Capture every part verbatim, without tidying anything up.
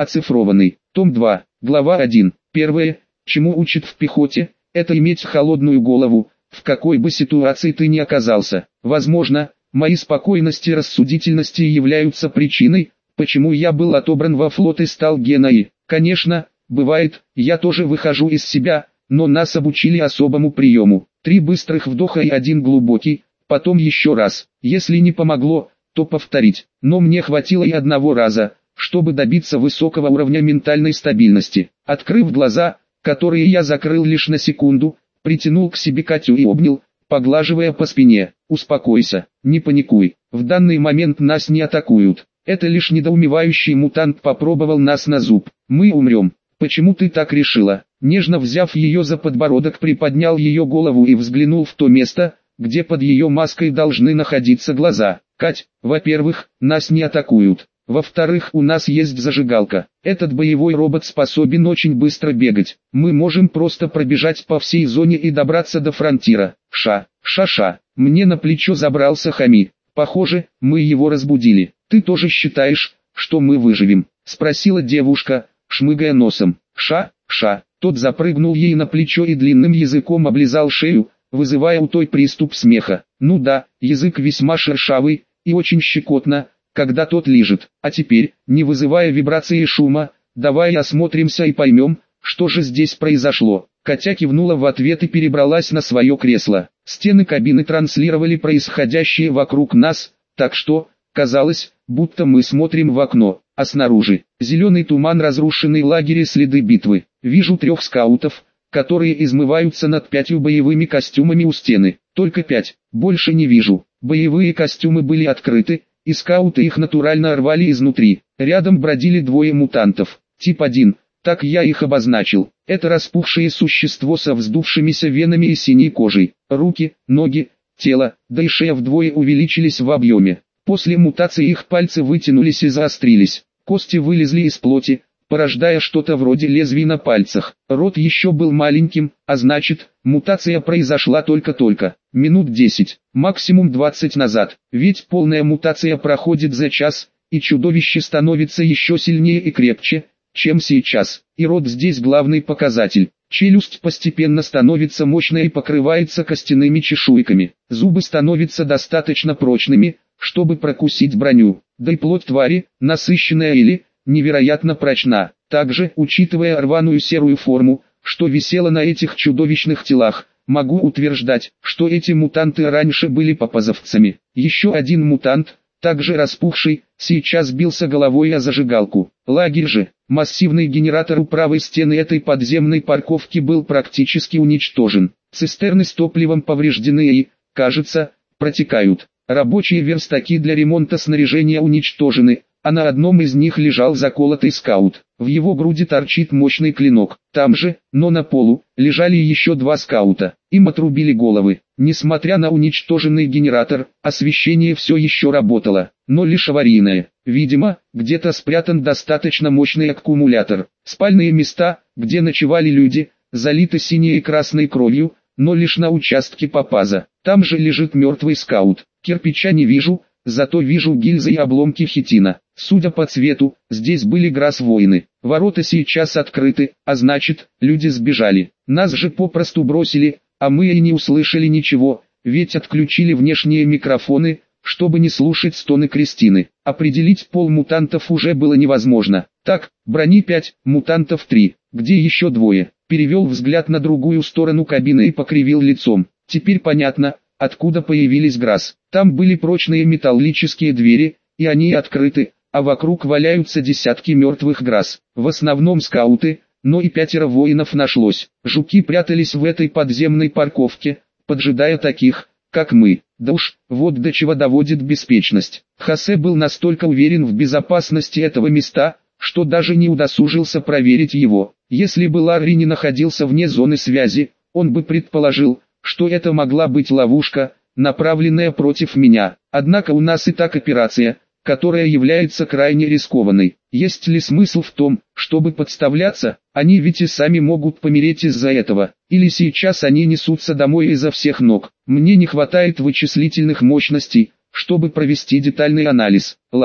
Оцифрованный. Том два. Глава один. Первое, чему учат в пехоте, это иметь холодную голову, в какой бы ситуации ты ни оказался. Возможно, мои спокойность и рассудительность являются причиной, почему я был отобран во флот и стал геной. Конечно, бывает, я тоже выхожу из себя, но нас обучили особому приему. Три быстрых вдоха и один глубокий, потом еще раз. Если не помогло, то повторить. Но мне хватило и одного раза, чтобы добиться высокого уровня ментальной стабильности. Открыв глаза, которые я закрыл лишь на секунду, притянул к себе Катю и обнял, поглаживая по спине. «Успокойся, не паникуй, в данный момент нас не атакуют. Это лишь недоумевающий мутант попробовал нас на зуб. Мы умрем. Почему ты так решила?» Нежно взяв ее за подбородок, приподнял ее голову и взглянул в то место, где под ее маской должны находиться глаза. «Кать, во-первых, нас не атакуют. Во-вторых, у нас есть зажигалка. Этот боевой робот способен очень быстро бегать. Мы можем просто пробежать по всей зоне и добраться до фронтира». «Ша, ша-ша». Мне на плечо забрался Хами. «Похоже, мы его разбудили. Ты тоже считаешь, что мы выживем?» — спросила девушка, шмыгая носом. «Ша, ша». Тот запрыгнул ей на плечо и длинным языком облизал шею, вызывая у той приступ смеха. «Ну да, язык весьма шершавый и очень щекотно, когда тот лижет. А теперь, не вызывая вибрации и шума, давай осмотримся и поймем, что же здесь произошло». Катя кивнула в ответ и перебралась на свое кресло. Стены кабины транслировали происходящее вокруг нас, так что, казалось, будто мы смотрим в окно, а снаружи зеленый туман, разрушенный лагерь и следы битвы. Вижу трех скаутов, которые измываются над пятью боевыми костюмами у стены. Только пять, больше не вижу. Боевые костюмы были открыты, и скауты их натурально рвали изнутри. Рядом бродили двое мутантов, тип один, так я их обозначил. Это распухшее существо со вздувшимися венами и синей кожей. Руки, ноги, тело, да и шея вдвое увеличились в объеме. После мутации их пальцы вытянулись и заострились. Кости вылезли из плоти, порождая что-то вроде лезвий на пальцах. Рот еще был маленьким, а значит, мутация произошла только-только. Минут десять, максимум двадцать назад. Ведь полная мутация проходит за час, и чудовище становится еще сильнее и крепче, чем сейчас. И рот здесь главный показатель. Челюсть постепенно становится мощной и покрывается костяными чешуйками. Зубы становятся достаточно прочными, чтобы прокусить броню. Да и плоть твари, насыщенная или невероятно прочна. Также, учитывая рваную серую форму, что висела на этих чудовищных телах, могу утверждать, что эти мутанты раньше были попазовцами. Еще один мутант, также распухший, сейчас бился головой о зажигалку. Лагерь же, массивный генератор у правой стены этой подземной парковки был практически уничтожен. Цистерны с топливом повреждены и, кажется, протекают. Рабочие верстаки для ремонта снаряжения уничтожены, а на одном из них лежал заколотый скаут. В его груди торчит мощный клинок. Там же, но на полу, лежали еще два скаута. Им отрубили головы. Несмотря на уничтоженный генератор, освещение все еще работало, но лишь аварийное. Видимо, где-то спрятан достаточно мощный аккумулятор. Спальные места, где ночевали люди, залиты синей и красной кровью, но лишь на участке попаза. Там же лежит мертвый скаут. Кирпича не вижу, зато вижу гильзы и обломки хитина. Судя по цвету, здесь были грас-воины. Ворота сейчас открыты, а значит, люди сбежали. Нас же попросту бросили, а мы и не услышали ничего, ведь отключили внешние микрофоны, чтобы не слушать стоны Кристины. Определить пол мутантов уже было невозможно. Так, брони пять, мутантов три. Где еще двое? Перевел взгляд на другую сторону кабины и покривил лицом. Теперь понятно, откуда появились грас. Там были прочные металлические двери, и они открыты, а вокруг валяются десятки мертвых грас. В основном скауты, но и пятеро воинов нашлось. Жуки прятались в этой подземной парковке, поджидая таких, как мы. Да уж, вот до чего доводит беспечность. Хосе был настолько уверен в безопасности этого места, что даже не удосужился проверить его. Если бы Ларри не находился вне зоны связи, он бы предположил, что это могла быть ловушка, направленная против меня. Однако у нас и так операция, которая является крайне рискованной. Есть ли смысл в том, чтобы подставляться? Они ведь и сами могут помереть из-за этого. Или сейчас они несутся домой изо всех ног. Мне не хватает вычислительных мощностей, чтобы провести детальный анализ. Ладно,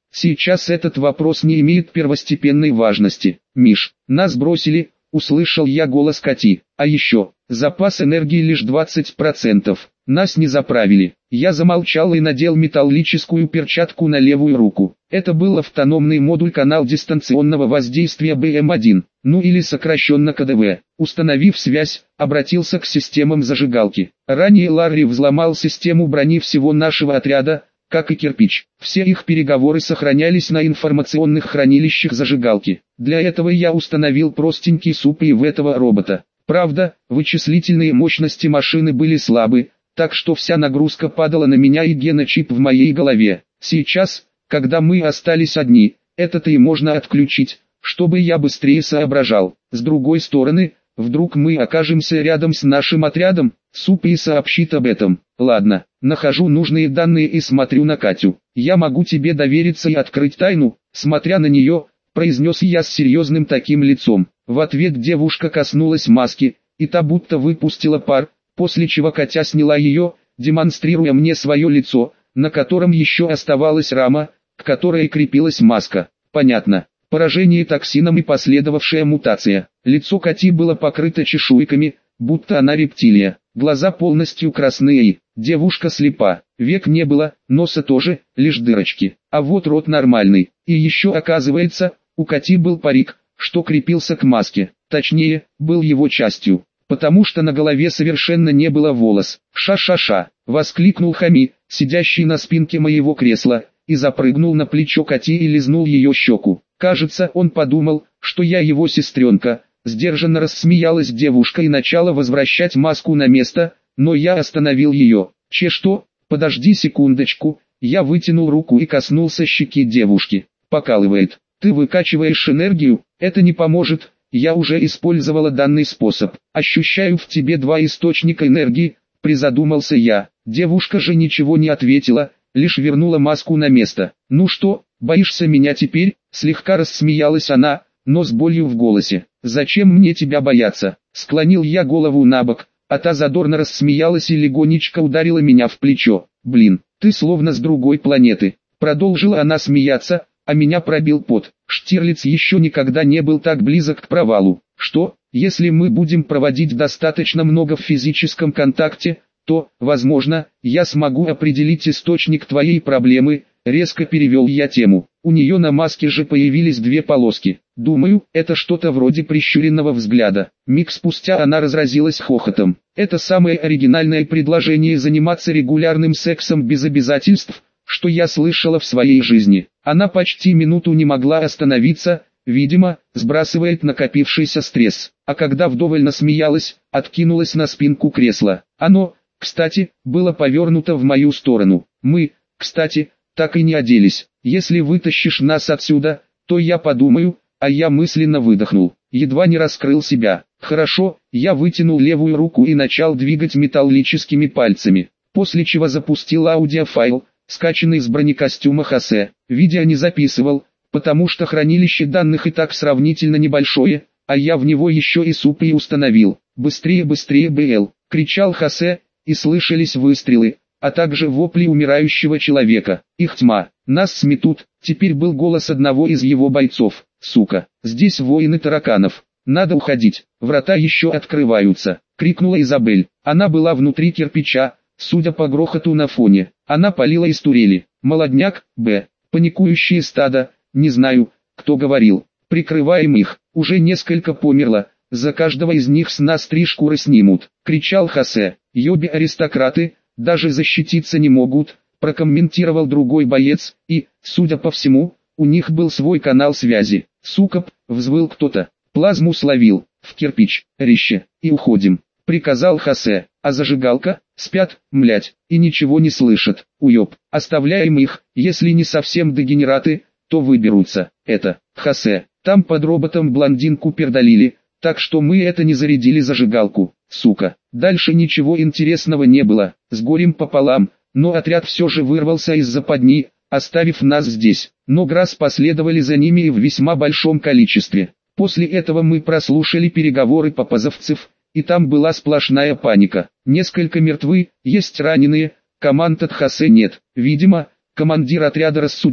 Сейчас этот вопрос не имеет первостепенной важности. Миш, нас бросили, услышал я голос Кати. А еще, запас энергии лишь двадцать процентов. Нас не заправили. Я замолчал и надел металлическую перчатку на левую руку. Это был автономный модуль канал дистанционного воздействия бэ эм один, ну или сокращенно ка дэ вэ. Установив связь, обратился к системам зажигалки. Ранее Ларри взломал систему брони всего нашего отряда, как и кирпич. Все их переговоры сохранялись на информационных хранилищах зажигалки. Для этого я установил простенький суп и в этого робота. Правда, вычислительные мощности машины были слабы, так что вся нагрузка падала на меня и геночип в моей голове. Сейчас, когда мы остались одни, это-то и можно отключить, чтобы я быстрее соображал. С другой стороны, вдруг мы окажемся рядом с нашим отрядом, суп и сообщит об этом. Ладно, нахожу нужные данные и смотрю на Катю. Я могу тебе довериться и открыть тайну, смотря на нее, произнес я с серьезным таким лицом. В ответ девушка коснулась маски, и та будто выпустила пар, после чего Катя сняла ее, демонстрируя мне свое лицо, на котором еще оставалась рама, к которой крепилась маска. Понятно. Поражение токсином и последовавшая мутация. Лицо Кати было покрыто чешуйками, будто она рептилия. Глаза полностью красные, девушка слепа. Век не было, носа тоже, лишь дырочки. А вот рот нормальный. И еще оказывается, у Кати был парик, что крепился к маске. Точнее, был его частью. Потому что на голове совершенно не было волос. «Ша-ша-ша!» — воскликнул Хами, сидящий на спинке моего кресла, и запрыгнул на плечо Кати и лизнул ее щеку. Кажется, он подумал, что я его сестренка. Сдержанно рассмеялась девушка и начала возвращать маску на место, но я остановил ее. «Че что? Подожди секундочку!» Я вытянул руку и коснулся щеки девушки. «Покалывает. Ты выкачиваешь энергию, это не поможет». Я уже использовала данный способ. Ощущаю в тебе два источника энергии, призадумался я. Девушка же ничего не ответила, лишь вернула маску на место. Ну что, боишься меня теперь? Слегка рассмеялась она, но с болью в голосе. Зачем мне тебя бояться? Склонил я голову набок, а та задорно рассмеялась и легонечко ударила меня в плечо. Блин, ты словно с другой планеты. Продолжила она смеяться, а меня пробил пот. Штирлиц еще никогда не был так близок к провалу. Что, если мы будем проводить достаточно много в физическом контакте, то, возможно, я смогу определить источник твоей проблемы, резко перевел я тему. У нее на маске же появились две полоски. Думаю, это что-то вроде прищуренного взгляда. Миг спустя она разразилась хохотом. Это самое оригинальное предложение заниматься регулярным сексом без обязательств, что я слышала в своей жизни. Она почти минуту не могла остановиться, видимо, сбрасывает накопившийся стресс. А когда вдоволь насмеялась, откинулась на спинку кресла. Оно, кстати, было повернуто в мою сторону. Мы, кстати, так и не оделись. Если вытащишь нас отсюда, то я подумаю, а я мысленно выдохнул. Едва не раскрыл себя. Хорошо, я вытянул левую руку и начал двигать металлическими пальцами. После чего запустил аудиофайл, скачанный с бронекостюма Хосе. Видео не записывал, потому что хранилище данных и так сравнительно небольшое, а я в него еще и суп и установил. «Быстрее, быстрее, БЛ!» — кричал Хосе, и слышались выстрелы, а также вопли умирающего человека. Их тьма, нас сметут. Теперь был голос одного из его бойцов. «Сука, здесь воины тараканов, надо уходить, врата еще открываются!» — крикнула Изабель. Она была внутри кирпича, судя по грохоту на фоне. Она палила из турели. Молодняк, Б. Паникующие стада, не знаю, кто говорил. Прикрываем их, уже несколько померло, за каждого из них с нас три шкуры снимут, кричал Хосе. Ёби аристократы, даже защититься не могут, прокомментировал другой боец, и, судя по всему, у них был свой канал связи. Сука, взвыл кто-то. Плазму словил, в кирпич, реще, и уходим, приказал Хосе. А зажигалка? Спят, млять, и ничего не слышат. Уёб, оставляем их, если не совсем дегенераты, то выберутся. Это, Хосе, там под роботом блондинку пердолили, так что мы это не зарядили зажигалку, сука. Дальше ничего интересного не было, с горем пополам, но отряд все же вырвался из западни, оставив нас здесь. Но Грасс последовали за ними и в весьма большом количестве. После этого мы прослушали переговоры попазовцев, и там была сплошная паника. Несколько мертвы, есть раненые, команд от Хосе нет. Видимо, командир отряда рассудил,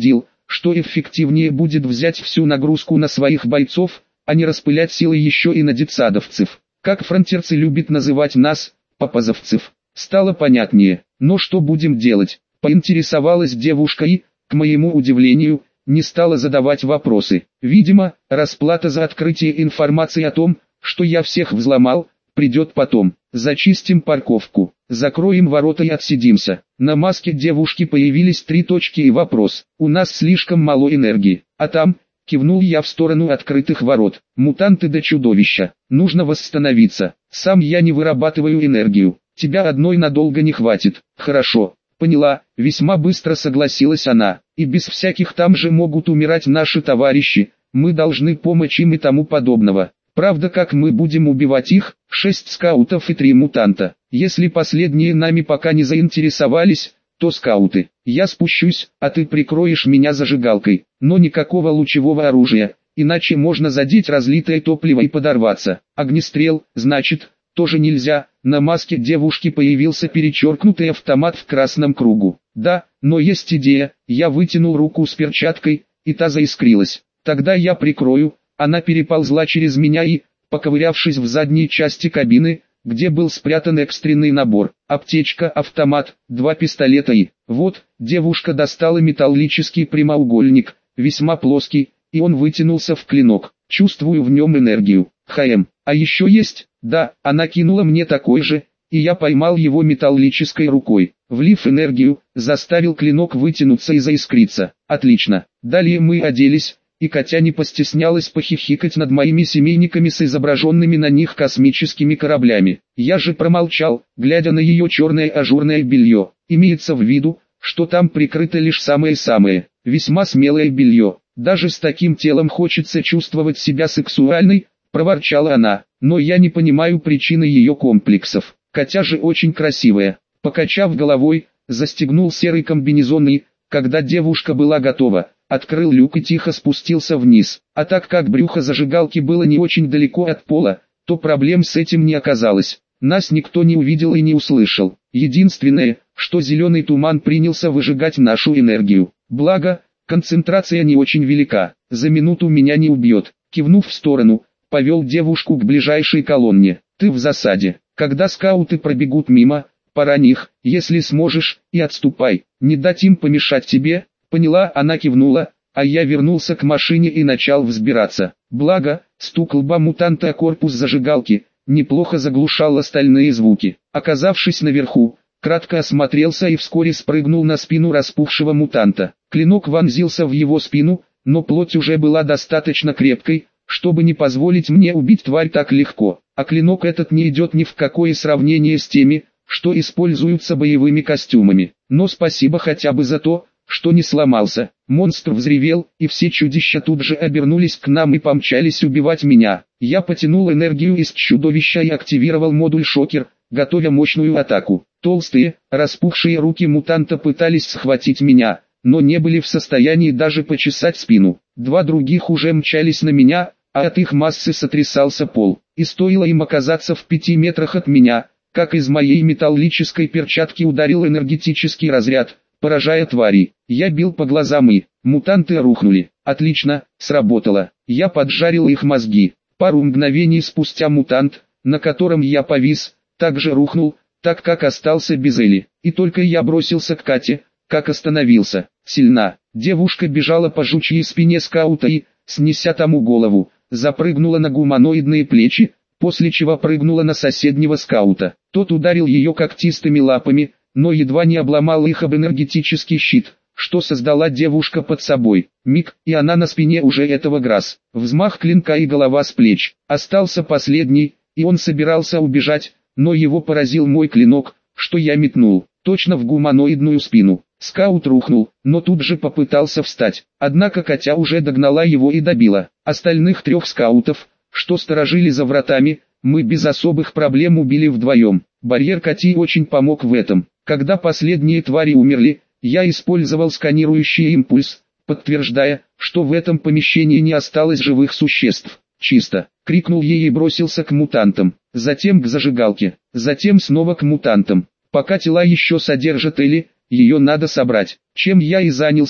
что эффективнее будет взять всю нагрузку на своих бойцов, а не распылять силы еще и на детсадовцев. Как фронтерцы любят называть нас, попозовцев. Стало понятнее, но что будем делать? Поинтересовалась девушка и, к моему удивлению, не стала задавать вопросы. Видимо, расплата за открытие информации о том, что я всех взломал, придет потом. Зачистим парковку, закроем ворота и отсидимся. На маске девушки появились три точки и вопрос. У нас слишком мало энергии, а там... Кивнул я в сторону открытых ворот. Мутанты до чудовища. Нужно восстановиться. Сам я не вырабатываю энергию. Тебя одной надолго не хватит. Хорошо. Поняла. Весьма быстро согласилась она. И без всяких там же могут умирать наши товарищи. Мы должны помочь им и тому подобного. Правда, как мы будем убивать их? Шесть скаутов и три мутанта. Если последние нами пока не заинтересовались, то скауты. Я спущусь, а ты прикроешь меня зажигалкой. Но никакого лучевого оружия, иначе можно задеть разлитое топливо и подорваться. Огнестрел, значит, тоже нельзя. На маске девушки появился перечеркнутый автомат в красном кругу. Да, но есть идея. Я вытянул руку с перчаткой, и та заискрилась. Тогда я прикрою. Она переползла через меня и, поковырявшись в задней части кабины, где был спрятан экстренный набор, аптечка, автомат, два пистолета и... Вот, девушка достала металлический прямоугольник, весьма плоский, и он вытянулся в клинок. Чувствую в нем энергию. Хм, а еще есть? Да, она кинула мне такой же, и я поймал его металлической рукой. Влив энергию, заставил клинок вытянуться и заискриться. Отлично. Далее мы оделись, и Катя не постеснялась похихикать над моими семейниками с изображенными на них космическими кораблями. Я же промолчал, глядя на ее черное ажурное белье. Имеется в виду, что там прикрыто лишь самое-самое, весьма смелое белье. Даже с таким телом хочется чувствовать себя сексуальной, проворчала она, но я не понимаю причины ее комплексов. Катя же очень красивая. Покачав головой, застегнул серый комбинезон и, когда девушка была готова, открыл люк и тихо спустился вниз. А так как брюхо зажигалки было не очень далеко от пола, то проблем с этим не оказалось. Нас никто не увидел и не услышал. Единственное, что зеленый туман принялся выжигать нашу энергию. Благо, концентрация не очень велика, за минуту меня не убьет. Кивнув в сторону, повел девушку к ближайшей колонне. Ты в засаде. Когда скауты пробегут мимо, порань их, если сможешь, и отступай. Не дать им помешать тебе. Поняла, она кивнула, а я вернулся к машине и начал взбираться. Благо, стук лба мутанта о корпус зажигалки неплохо заглушал остальные звуки. Оказавшись наверху, кратко осмотрелся и вскоре спрыгнул на спину распухшего мутанта. Клинок вонзился в его спину, но плоть уже была достаточно крепкой, чтобы не позволить мне убить тварь так легко. А клинок этот не идет ни в какое сравнение с теми, что используются боевыми костюмами. Но спасибо хотя бы за то, что не сломался. Монстр взревел, и все чудища тут же обернулись к нам и помчались убивать меня. Я потянул энергию из чудовища и активировал модуль шокер, готовя мощную атаку. Толстые, распухшие руки мутанта пытались схватить меня, но не были в состоянии даже почесать спину. Два других уже мчались на меня, а от их массы сотрясался пол. И стоило им оказаться в пяти метрах от меня, как из моей металлической перчатки ударил энергетический разряд, поражая твари. Я бил по глазам и... Мутанты рухнули. Отлично, сработало. Я поджарил их мозги. Пару мгновений спустя мутант, на котором я повис, также рухнул, так как остался без Эли. И только я бросился к Кате, как остановился. Сильна. Девушка бежала по жучьей спине скаута и, снеся тому голову, запрыгнула на гуманоидные плечи, после чего прыгнула на соседнего скаута. Тот ударил ее когтистыми лапами, но едва не обломал их об энергетический щит, что создала девушка под собой. Миг, и она на спине уже этого Грасс. Взмах клинка и голова с плеч. Остался последний, и он собирался убежать, но его поразил мой клинок, что я метнул, точно в гуманоидную спину. Скаут рухнул, но тут же попытался встать. Однако Катя уже догнала его и добила. Остальных трех скаутов, что сторожили за вратами, мы без особых проблем убили вдвоем. Барьер Кати очень помог в этом. Когда последние твари умерли, я использовал сканирующий импульс, подтверждая, что в этом помещении не осталось живых существ. «Чисто!» — крикнул ей и бросился к мутантам, затем к зажигалке, затем снова к мутантам. Пока тела еще содержат Эли, ее надо собрать. Чем я и занялся,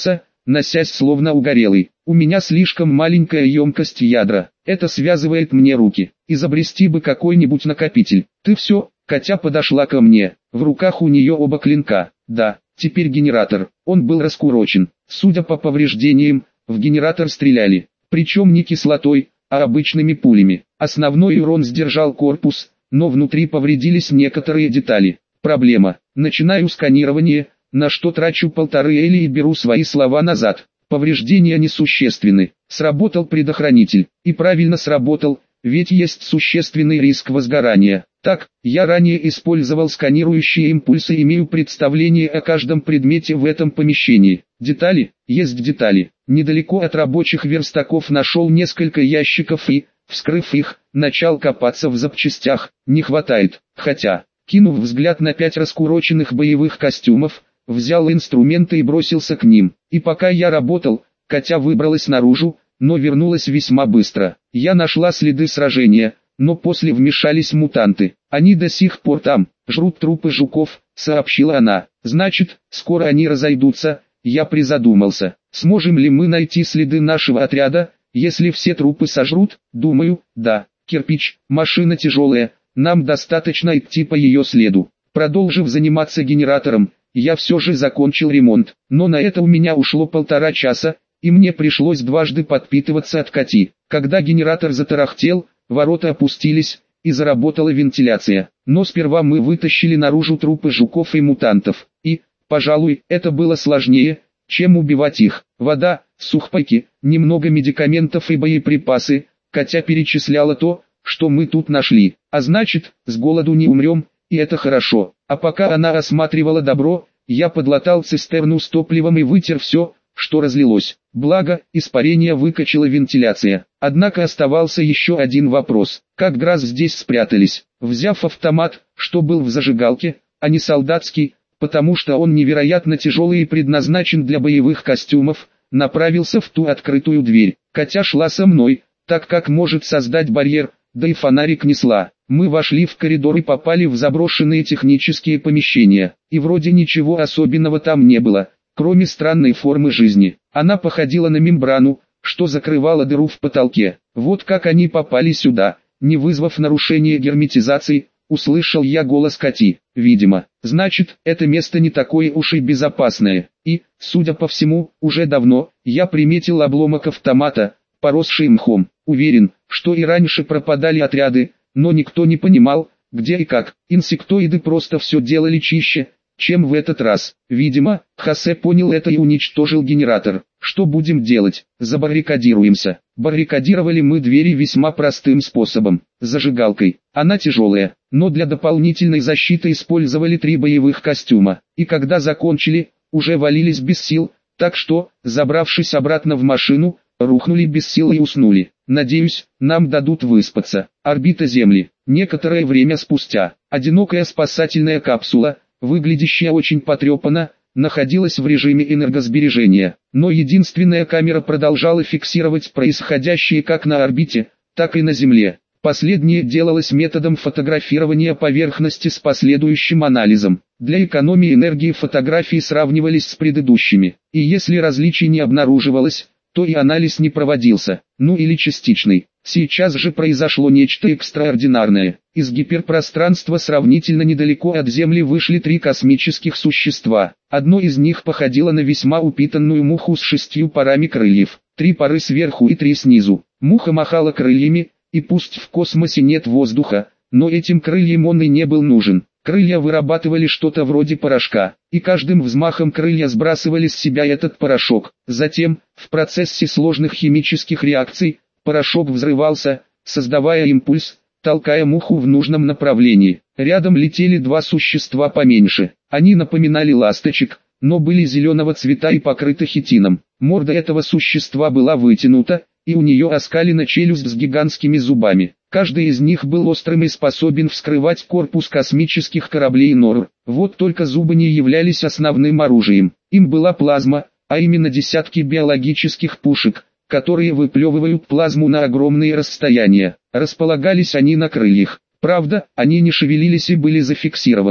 носясь словно угорелый. У меня слишком маленькая емкость ядра, это связывает мне руки. Изобрести бы какой-нибудь накопитель. Ты все, Катя подошла ко мне, в руках у нее оба клинка. Да, теперь генератор, он был раскурочен. Судя по повреждениям, в генератор стреляли, причем не кислотой, а обычными пулями. Основной урон сдержал корпус, но внутри повредились некоторые детали. Проблема. Начинаю сканирование, на что трачу полторы эли и беру свои слова назад. Повреждения несущественны. Сработал предохранитель. И правильно сработал, ведь есть существенный риск возгорания. Так, я ранее использовал сканирующие импульсы и имею представление о каждом предмете в этом помещении. Детали? Есть детали. Недалеко от рабочих верстаков нашел несколько ящиков и, вскрыв их, начал копаться в запчастях. Не хватает. Хотя, кинув взгляд на пять раскуроченных боевых костюмов, взял инструменты и бросился к ним. И пока я работал, Катя выбралась наружу, но вернулась весьма быстро. Я нашла следы сражения, но после вмешались мутанты. Они до сих пор там, жрут трупы жуков, сообщила она. Значит, скоро они разойдутся. Я призадумался, сможем ли мы найти следы нашего отряда, если все трупы сожрут? Думаю, да. Кирпич, машина тяжелая, нам достаточно идти по ее следу. Продолжив заниматься генератором, я все же закончил ремонт, но на это у меня ушло полтора часа, и мне пришлось дважды подпитываться от Кати. Когда генератор затарахтел, ворота опустились, и заработала вентиляция. Но сперва мы вытащили наружу трупы жуков и мутантов, и, пожалуй, это было сложнее, чем убивать их. Вода, сухпайки, немного медикаментов и боеприпасы. Катя перечисляла то, что мы тут нашли. А значит, с голоду не умрем, и это хорошо. А пока она осматривала добро, я подлатал цистерну с топливом и вытер все, что разлилось. Благо, испарение выкачала вентиляция. Однако оставался еще один вопрос. Как Грасс здесь спрятались? Взяв автомат, что был в зажигалке, а не солдатский, потому что он невероятно тяжелый и предназначен для боевых костюмов, направился в ту открытую дверь. Катя шла со мной, так как может создать барьер, да и фонарик несла. Мы вошли в коридор и попали в заброшенные технические помещения. И вроде ничего особенного там не было, кроме странной формы жизни. Она походила на мембрану, что закрывала дыру в потолке. Вот как они попали сюда, не вызвав нарушения герметизации, услышал я голос Кати. Видимо, значит, это место не такое уж и безопасное. И, судя по всему, уже давно, я приметил обломок автомата, поросший мхом. Уверен, что и раньше пропадали отряды, но никто не понимал, где и как. Инсектоиды просто все делали чище, чем в этот раз. Видимо, Хосе понял это и уничтожил генератор. Что будем делать? Забаррикадируемся. Баррикадировали мы двери весьма простым способом. Зажигалкой. Она тяжелая, но для дополнительной защиты использовали три боевых костюма. И когда закончили, уже валились без сил, так что, забравшись обратно в машину, рухнули без сил и уснули. Надеюсь, нам дадут выспаться. Орбита Земли. Некоторое время спустя, одинокая спасательная капсула, выглядящая очень потрепанно, находилась в режиме энергосбережения. Но единственная камера продолжала фиксировать происходящее как на орбите, так и на Земле. Последнее делалось методом фотографирования поверхности с последующим анализом. Для экономии энергии фотографии сравнивались с предыдущими. И если различий не обнаруживалось, то и анализ не проводился, ну или частичный. Сейчас же произошло нечто экстраординарное. Из гиперпространства сравнительно недалеко от Земли вышли три космических существа. Одно из них походило на весьма упитанную муху с шестью парами крыльев. Три пары сверху и три снизу. Муха махала крыльями, и пусть в космосе нет воздуха, но этим крыльям он и не был нужен. Крылья вырабатывали что-то вроде порошка, и каждым взмахом крылья сбрасывали с себя этот порошок. Затем, в процессе сложных химических реакций, порошок взрывался, создавая импульс, толкая муху в нужном направлении. Рядом летели два существа поменьше. Они напоминали ласточек, но были зеленого цвета и покрыты хитином. Морда этого существа была вытянута, и у нее оскалена челюсть с гигантскими зубами. Каждый из них был острым и способен вскрывать корпус космических кораблей Нор. Вот только зубы не являлись основным оружием. Им была плазма, а именно десятки биологических пушек, которые выплевывают плазму на огромные расстояния. Располагались они на крыльях. Правда, они не шевелились и были зафиксированы.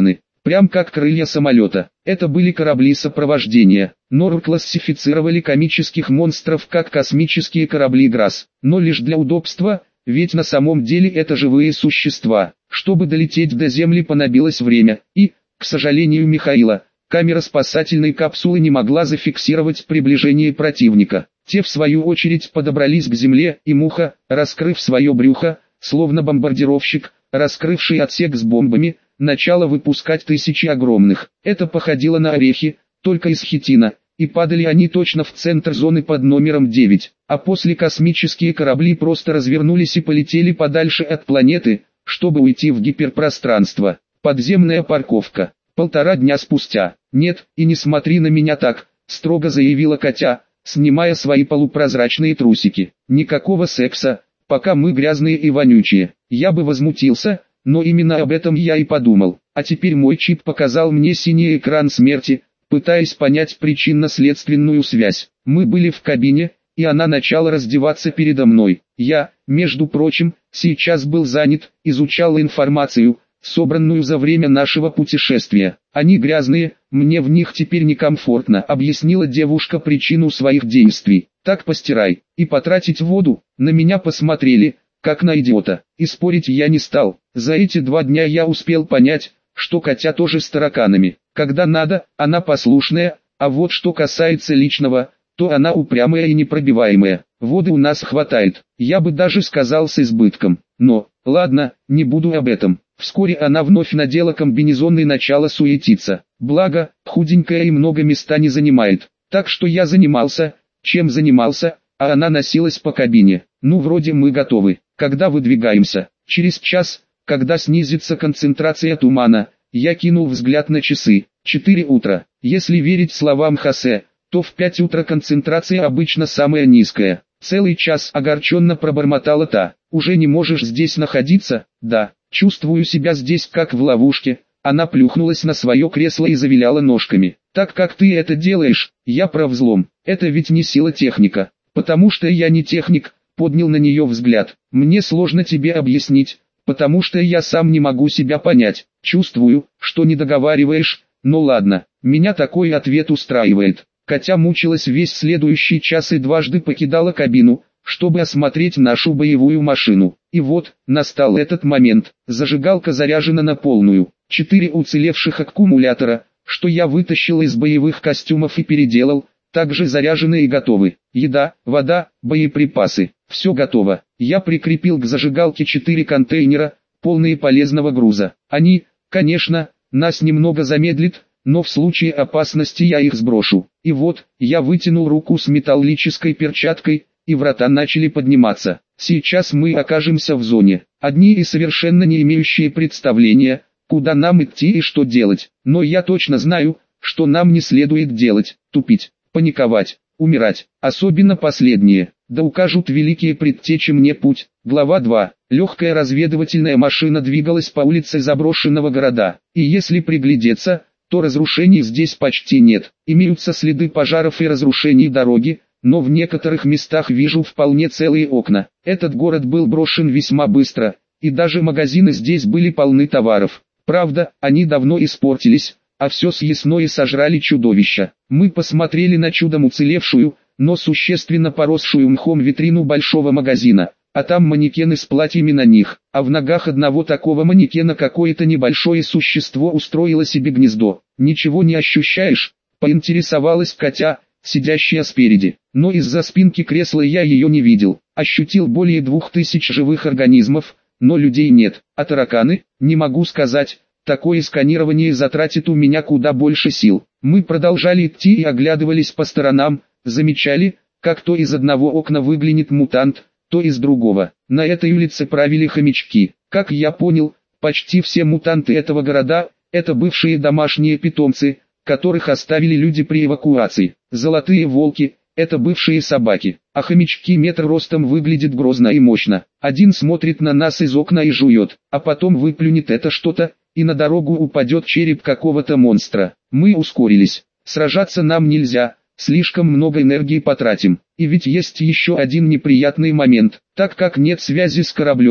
прям как крылья самолета. Это были корабли сопровождения. Нору классифицировали комических монстров как космические корабли ГРАС, но лишь для удобства, ведь на самом деле это живые существа. Чтобы долететь до Земли понадобилось время, и, к сожалению Михаила, камера спасательной капсулы не могла зафиксировать приближение противника. Те в свою очередь подобрались к Земле, и Муха, раскрыв свое брюхо, словно бомбардировщик, раскрывший отсек с бомбами, начала выпускать тысячи огромных. Это походило на орехи, только из хитина, и падали они точно в центр зоны под номером девять. А после космические корабли просто развернулись и полетели подальше от планеты, чтобы уйти в гиперпространство. Подземная парковка. Полтора дня спустя. «Нет, и не смотри на меня так», — строго заявила Катя, снимая свои полупрозрачные трусики. «Никакого секса, пока мы грязные и вонючие». Я бы возмутился, но именно об этом я и подумал. А теперь мой чип показал мне синий экран смерти, пытаясь понять причинно-следственную связь. Мы были в кабине, и она начала раздеваться передо мной. Я, между прочим, сейчас был занят, изучал информацию, собранную за время нашего путешествия. «Они грязные, мне в них теперь некомфортно», — объяснила девушка причину своих действий. «Так постирай, и потратить воду». На меня посмотрели, как на идиота, и спорить я не стал. За эти два дня я успел понять, что Катя тоже с тараканами. Когда надо, она послушная, а вот что касается личного, то она упрямая и непробиваемая. Воды у нас хватает, я бы даже сказал с избытком. Но, ладно, не буду об этом. Вскоре она вновь надела комбинезон и начала суетиться. Благо, худенькая и много места не занимает. Так что я занимался, чем занимался, а она носилась по кабине. Ну вроде мы готовы. Когда выдвигаемся? Через час, когда снизится концентрация тумана, я кинул взгляд на часы. Четыре утра. Если верить словам Хосе, то в пять утра концентрация обычно самая низкая. Целый час огорченно пробормотала та. Уже не можешь здесь находиться? Да, чувствую себя здесь как в ловушке. Она плюхнулась на свое кресло и завиляла ножками. Так как ты это делаешь, я про взлом. Это ведь не сила техника. Потому что я не техник, поднял на нее взгляд. Мне сложно тебе объяснить, потому что я сам не могу себя понять. Чувствую, что не договариваешь, но ладно, меня такой ответ устраивает. Катя мучилась весь следующий час и дважды покидала кабину, чтобы осмотреть нашу боевую машину. И вот, настал этот момент. Зажигалка заряжена на полную. Четыре уцелевших аккумулятора, что я вытащил из боевых костюмов и переделал, также заряжены и готовы. Еда, вода, боеприпасы. Все готово. Я прикрепил к зажигалке четыре контейнера, полные полезного груза. Они, конечно, нас немного замедлит, но в случае опасности я их сброшу. И вот, я вытянул руку с металлической перчаткой, и врата начали подниматься. Сейчас мы окажемся в зоне. Одни и совершенно не имеющие представления, куда нам идти и что делать. Но я точно знаю, что нам не следует делать: тупить, паниковать, умирать. Особенно последнее. Да укажут великие предтечи мне путь. Глава два. Легкая разведывательная машина двигалась по улице заброшенного города. И если приглядеться, то разрушений здесь почти нет. Имеются следы пожаров и разрушений дороги, но в некоторых местах вижу вполне целые окна. Этот город был брошен весьма быстро, и даже магазины здесь были полны товаров. Правда, они давно испортились, а все съестное сожрали чудовища. Мы посмотрели на чудом уцелевшую, но существенно поросшую мхом витрину большого магазина, а там манекены с платьями на них, а в ногах одного такого манекена какое-то небольшое существо устроило себе гнездо. «Ничего не ощущаешь?» — поинтересовалась Катя, сидящая спереди. Но из-за спинки кресла я ее не видел. Ощутил более двух тысяч живых организмов, но людей нет. А тараканы? Не могу сказать. Такое сканирование затратит у меня куда больше сил. Мы продолжали идти и оглядывались по сторонам, замечали, как то из одного окна выглянет мутант, то из другого. На этой улице правили хомячки. Как я понял, почти все мутанты этого города – это бывшие домашние питомцы, которых оставили люди при эвакуации. Золотые волки – это бывшие собаки, а хомячки метр ростом выглядят грозно и мощно. Один смотрит на нас из окна и жует, а потом выплюнет это что-то, и на дорогу упадет череп какого-то монстра. Мы ускорились. Сражаться нам нельзя, слишком много энергии потратим. И ведь есть еще один неприятный момент. Так как нет связи с кораблем,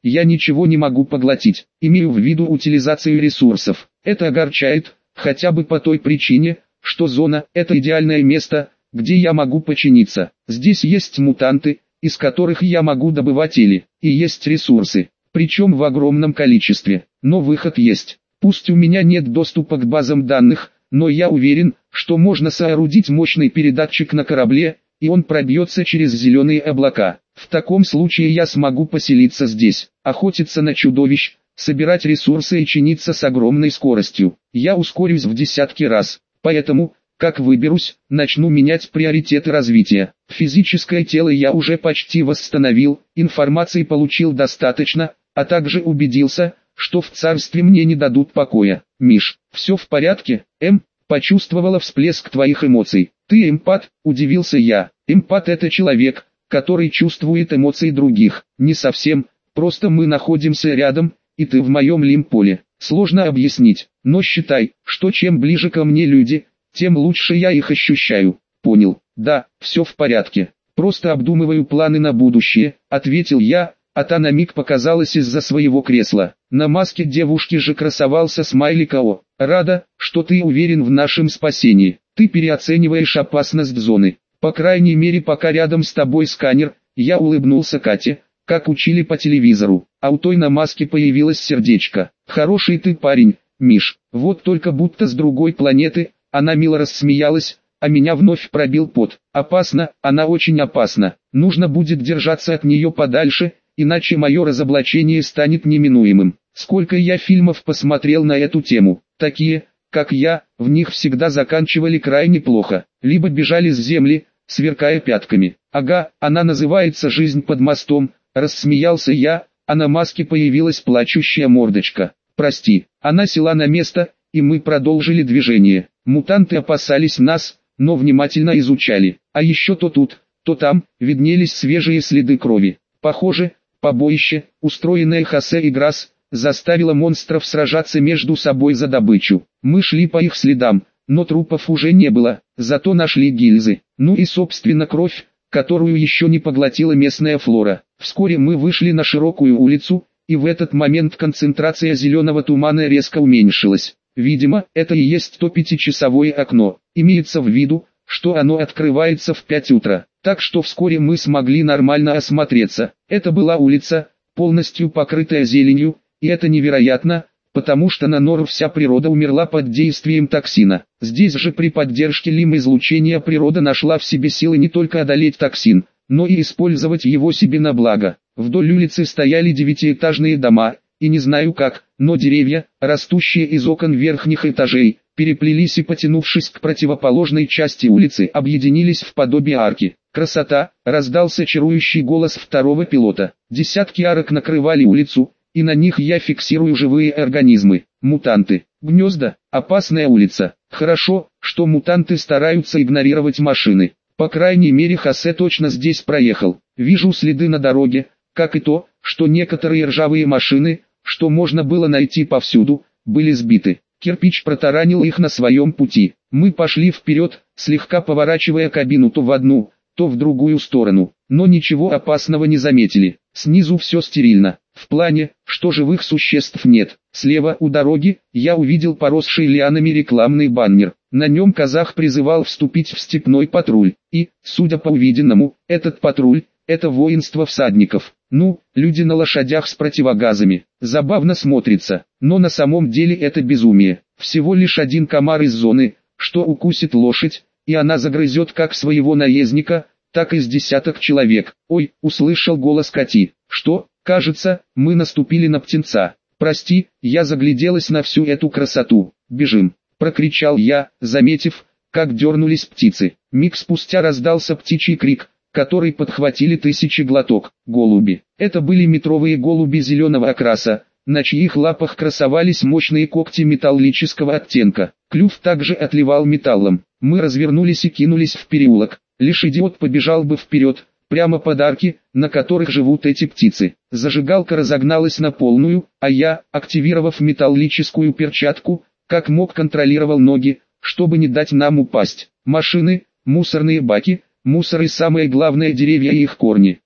я ничего не могу поглотить. Имею в виду утилизацию ресурсов. Это огорчает, хотя бы по той причине, что зона – это идеальное место, где я могу подчиниться. Здесь есть мутанты, из которых я могу добывать или, и есть ресурсы, причем в огромном количестве. Но выход есть. Пусть у меня нет доступа к базам данных, но я уверен, что можно соорудить мощный передатчик на корабле, и он пробьется через зеленые облака. В таком случае я смогу поселиться здесь, охотиться на чудовищ, собирать ресурсы и чиниться с огромной скоростью. Я ускорюсь в десятки раз, поэтому, как выберусь, начну менять приоритеты развития. Физическое тело я уже почти восстановил, информации получил достаточно, а также убедился, что в царстве мне не дадут покоя. Миш, все в порядке? Эм, почувствовала всплеск твоих эмоций. Ты эмпат? Удивился я. Эмпат — это человек, который чувствует эмоции других. Не совсем, просто мы находимся рядом, и ты в моем лимполе. Сложно объяснить, но считай, что чем ближе ко мне люди, тем лучше я их ощущаю. Понял? Да, все в порядке. Просто обдумываю планы на будущее, ответил я, а та на миг показалась из-за своего кресла. На маске девушки же красовался смайлик АО. Рада, что ты уверен в нашем спасении. Ты переоцениваешь опасность зоны. По крайней мере, пока рядом с тобой сканер. Я улыбнулся Кате, как учили по телевизору. А у той на маске появилось сердечко. Хороший ты парень, Миш. Вот только будто с другой планеты. Она мило рассмеялась, а меня вновь пробил пот. Опасно, она очень опасна. Нужно будет держаться от нее подальше, иначе мое разоблачение станет неминуемым. Сколько я фильмов посмотрел на эту тему. Такие, как я, в них всегда заканчивали крайне плохо. Либо бежали с земли, сверкая пятками. Ага, она называется «Жизнь под мостом», рассмеялся я, а на маске появилась плачущая мордочка. Прости, она села на место, и мы продолжили движение. Мутанты опасались нас, но внимательно изучали. А еще то тут, то там, виднелись свежие следы крови. Похоже, побоище, устроенное Хосе и Грасс, заставило монстров сражаться между собой за добычу. Мы шли по их следам, но трупов уже не было, зато нашли гильзы. Ну и собственно кровь, которую еще не поглотила местная флора. Вскоре мы вышли на широкую улицу, и в этот момент концентрация зеленого тумана резко уменьшилась. Видимо, это и есть то пятичасовое окно. Имеется в виду, что оно открывается в пять утра. Так что вскоре мы смогли нормально осмотреться. Это была улица, полностью покрытая зеленью, и это невероятно, потому что на Нору вся природа умерла под действием токсина. Здесь же при поддержке лим-излучения природа нашла в себе силы не только одолеть токсин, но и использовать его себе на благо. Вдоль улицы стояли девятиэтажные дома, и не знаю как, но деревья, растущие из окон верхних этажей, переплелись и, потянувшись к противоположной части улицы, объединились в подобие арки. «Красота!» — раздался чарующий голос второго пилота. Десятки арок накрывали улицу, и на них я фиксирую живые организмы. Мутанты. Гнезда. Опасная улица. Хорошо, что мутанты стараются игнорировать машины. По крайней мере Хосе точно здесь проехал. Вижу следы на дороге, как и то, что некоторые ржавые машины, что можно было найти повсюду, были сбиты. Кирпич протаранил их на своем пути. Мы пошли вперед, слегка поворачивая кабину то в одну, то в другую сторону, но ничего опасного не заметили. Снизу все стерильно, в плане, что живых существ нет. Слева у дороги я увидел поросший лианами рекламный баннер. На нем казах призывал вступить в степной патруль. И, судя по увиденному, этот патруль – это воинство всадников. Ну, люди на лошадях с противогазами. Забавно смотрится, но на самом деле это безумие. Всего лишь один комар из зоны, что укусит лошадь, и она загрызет как своего наездника, так и с десяток человек. Ой, услышал голос Кати. Что, кажется, мы наступили на птенца. Прости, я загляделась на всю эту красоту. Бежим, прокричал я, заметив, как дернулись птицы. Миг спустя раздался птичий крик, который подхватили тысячи глоток. Голуби. Это были метровые голуби зеленого окраса, на чьих лапах красовались мощные когти металлического оттенка. Клюв также отливал металлом. Мы развернулись и кинулись в переулок. Лишь идиот побежал бы вперед, прямо под арки, на которых живут эти птицы. Зажигалка разогналась на полную, а я, активировав металлическую перчатку, как мог контролировал ноги, чтобы не дать нам упасть. Машины, мусорные баки, мусор и самое главное деревья и их корни.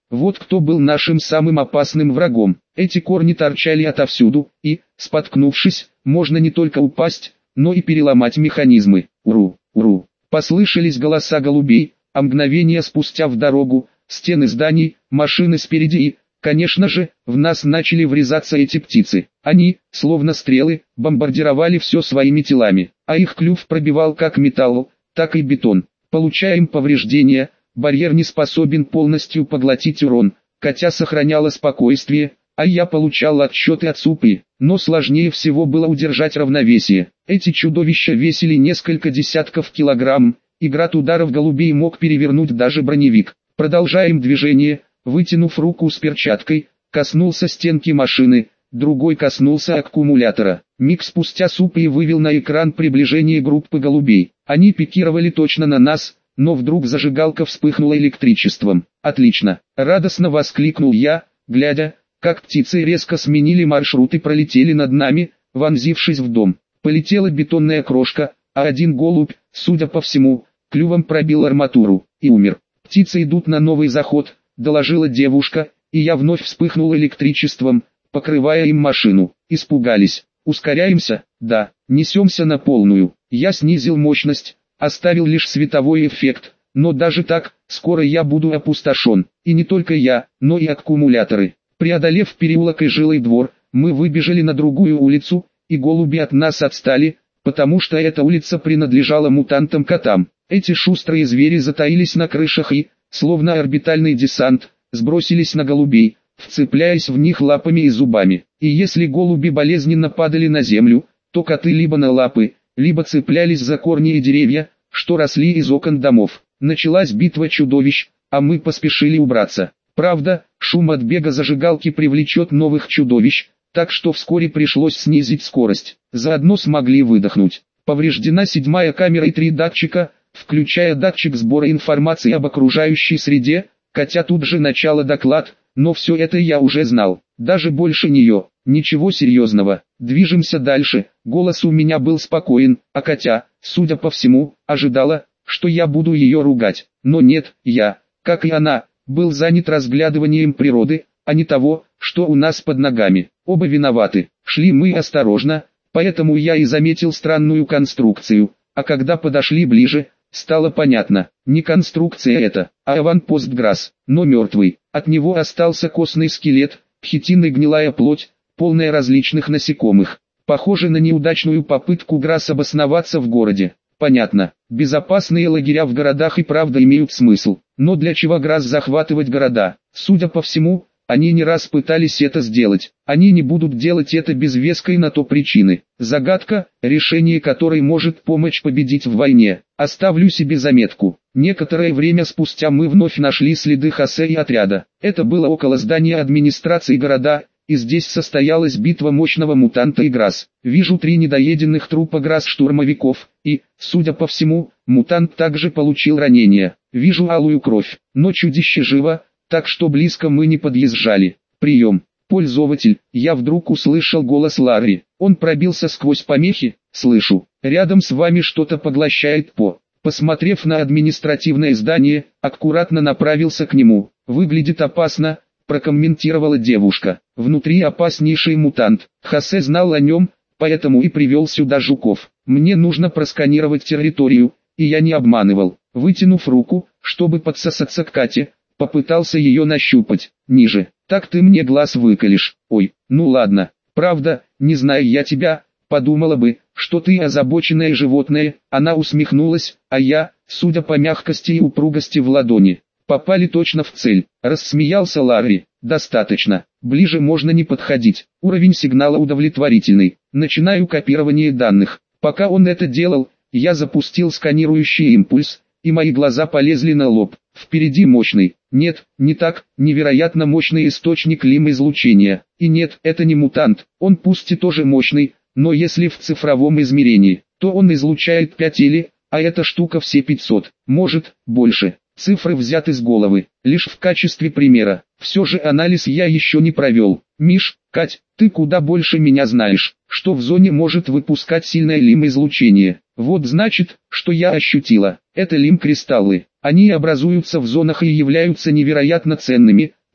Вот кто был нашим самым опасным врагом. Эти корни торчали отовсюду, и, споткнувшись, можно не только упасть, но и переломать механизмы. Уру, уру. Послышались голоса голубей, а мгновение спустя в дорогу, стены зданий, машины спереди и, конечно же, в нас начали врезаться эти птицы. Они, словно стрелы, бомбардировали все своими телами, а их клюв пробивал как металл, так и бетон. Получаем повреждения, барьер не способен полностью поглотить урон. Катя сохраняла спокойствие, а я получал отсчеты от супы, но сложнее всего было удержать равновесие. Эти чудовища весили несколько десятков килограмм, и град ударов голубей мог перевернуть даже броневик. Продолжаем движение, вытянув руку с перчаткой, коснулся стенки машины, другой коснулся аккумулятора. Миг спустя Супи вывел на экран приближение группы голубей. Они пикировали точно на нас, но вдруг зажигалка вспыхнула электричеством. «Отлично!» — радостно воскликнул я, глядя, как птицы резко сменили маршрут и пролетели над нами, вонзившись в дом. Полетела бетонная крошка, а один голубь, судя по всему, клювом пробил арматуру и умер. «Птицы идут на новый заход», — доложила девушка, и я вновь вспыхнул электричеством, покрывая им машину. Испугались. «Ускоряемся?» «Да, несемся на полную». Я снизил мощность, оставил лишь световой эффект, но даже так, скоро я буду опустошен. И не только я, но и аккумуляторы. Преодолев переулок и жилой двор, мы выбежали на другую улицу, и голуби от нас отстали, потому что эта улица принадлежала мутантам-котам. Эти шустрые звери затаились на крышах и, словно орбитальный десант, сбросились на голубей, вцепляясь в них лапами и зубами. И если голуби болезненно падали на землю, то коты либо на лапы, либо цеплялись за корни и деревья, что росли из окон домов. Началась битва чудовищ, а мы поспешили убраться. Правда, шум от бега зажигалки привлечет новых чудовищ, так что вскоре пришлось снизить скорость. Заодно смогли выдохнуть. Повреждена седьмая камера и три датчика, включая датчик сбора информации об окружающей среде, хотя тут же начало доклад, но все это я уже знал. Даже больше нее. Ничего серьезного. Движемся дальше. Голос у меня был спокоен, а Катя, судя по всему, ожидала, что я буду ее ругать. Но нет, я, как и она, был занят разглядыванием природы, а не того, что у нас под ногами. Оба виноваты. Шли мы осторожно, поэтому я и заметил странную конструкцию, а когда подошли ближе, стало понятно. Не конструкция это, а аванпост ГРАС, но мертвый. От него остался костный скелет, хитин и гнилая плоть, полная различных насекомых. Похоже на неудачную попытку ГРАС обосноваться в городе. Понятно, безопасные лагеря в городах и правда имеют смысл. Но для чего ГРАС захватывать города? Судя по всему, они не раз пытались это сделать. Они не будут делать это без веской на то причины. Загадка, решение которой может помочь победить в войне. Оставлю себе заметку. Некоторое время спустя мы вновь нашли следы Хосе и отряда. Это было около здания администрации города, и здесь состоялась битва мощного мутанта и ГРАС. Вижу три недоеденных трупа ГРАС-штурмовиков, и, судя по всему, мутант также получил ранения. Вижу алую кровь, но чудище живо, так что близко мы не подъезжали. Прием. Пользователь, я вдруг услышал голос Ларри. Он пробился сквозь помехи, слышу. Рядом с вами что-то поглощает По. Посмотрев на административное здание, аккуратно направился к нему. Выглядит опасно, прокомментировала девушка. Внутри опаснейший мутант. Хосе знал о нем, поэтому и привел сюда жуков. Мне нужно просканировать территорию, и я не обманывал. Вытянув руку, чтобы подсосаться к Кате, попытался ее нащупать. Ниже. Так ты мне глаз выколешь. Ой, ну ладно. Правда, не зная я тебя, подумала бы, что ты озабоченное животное. Она усмехнулась, а я, судя по мягкости и упругости в ладони, попали точно в цель. Рассмеялся Ларри. Достаточно. Ближе можно не подходить. Уровень сигнала удовлетворительный. Начинаю копирование данных. Пока он это делал, я запустил сканирующий импульс, и мои глаза полезли на лоб. Впереди мощный, нет, не так, невероятно мощный источник лим-излучения. И нет, это не мутант, он пусть и тоже мощный, но если в цифровом измерении, то он излучает пять или, а эта штука все пятьсот, может, больше. Цифры взяты с головы, лишь в качестве примера. Все же анализ я еще не провел. Миш, Кать, ты куда больше меня знаешь, что в зоне может выпускать сильное лим-излучение. Вот значит, что я ощутила. Это лим-кристаллы. Они образуются в зонах и являются невероятно ценными,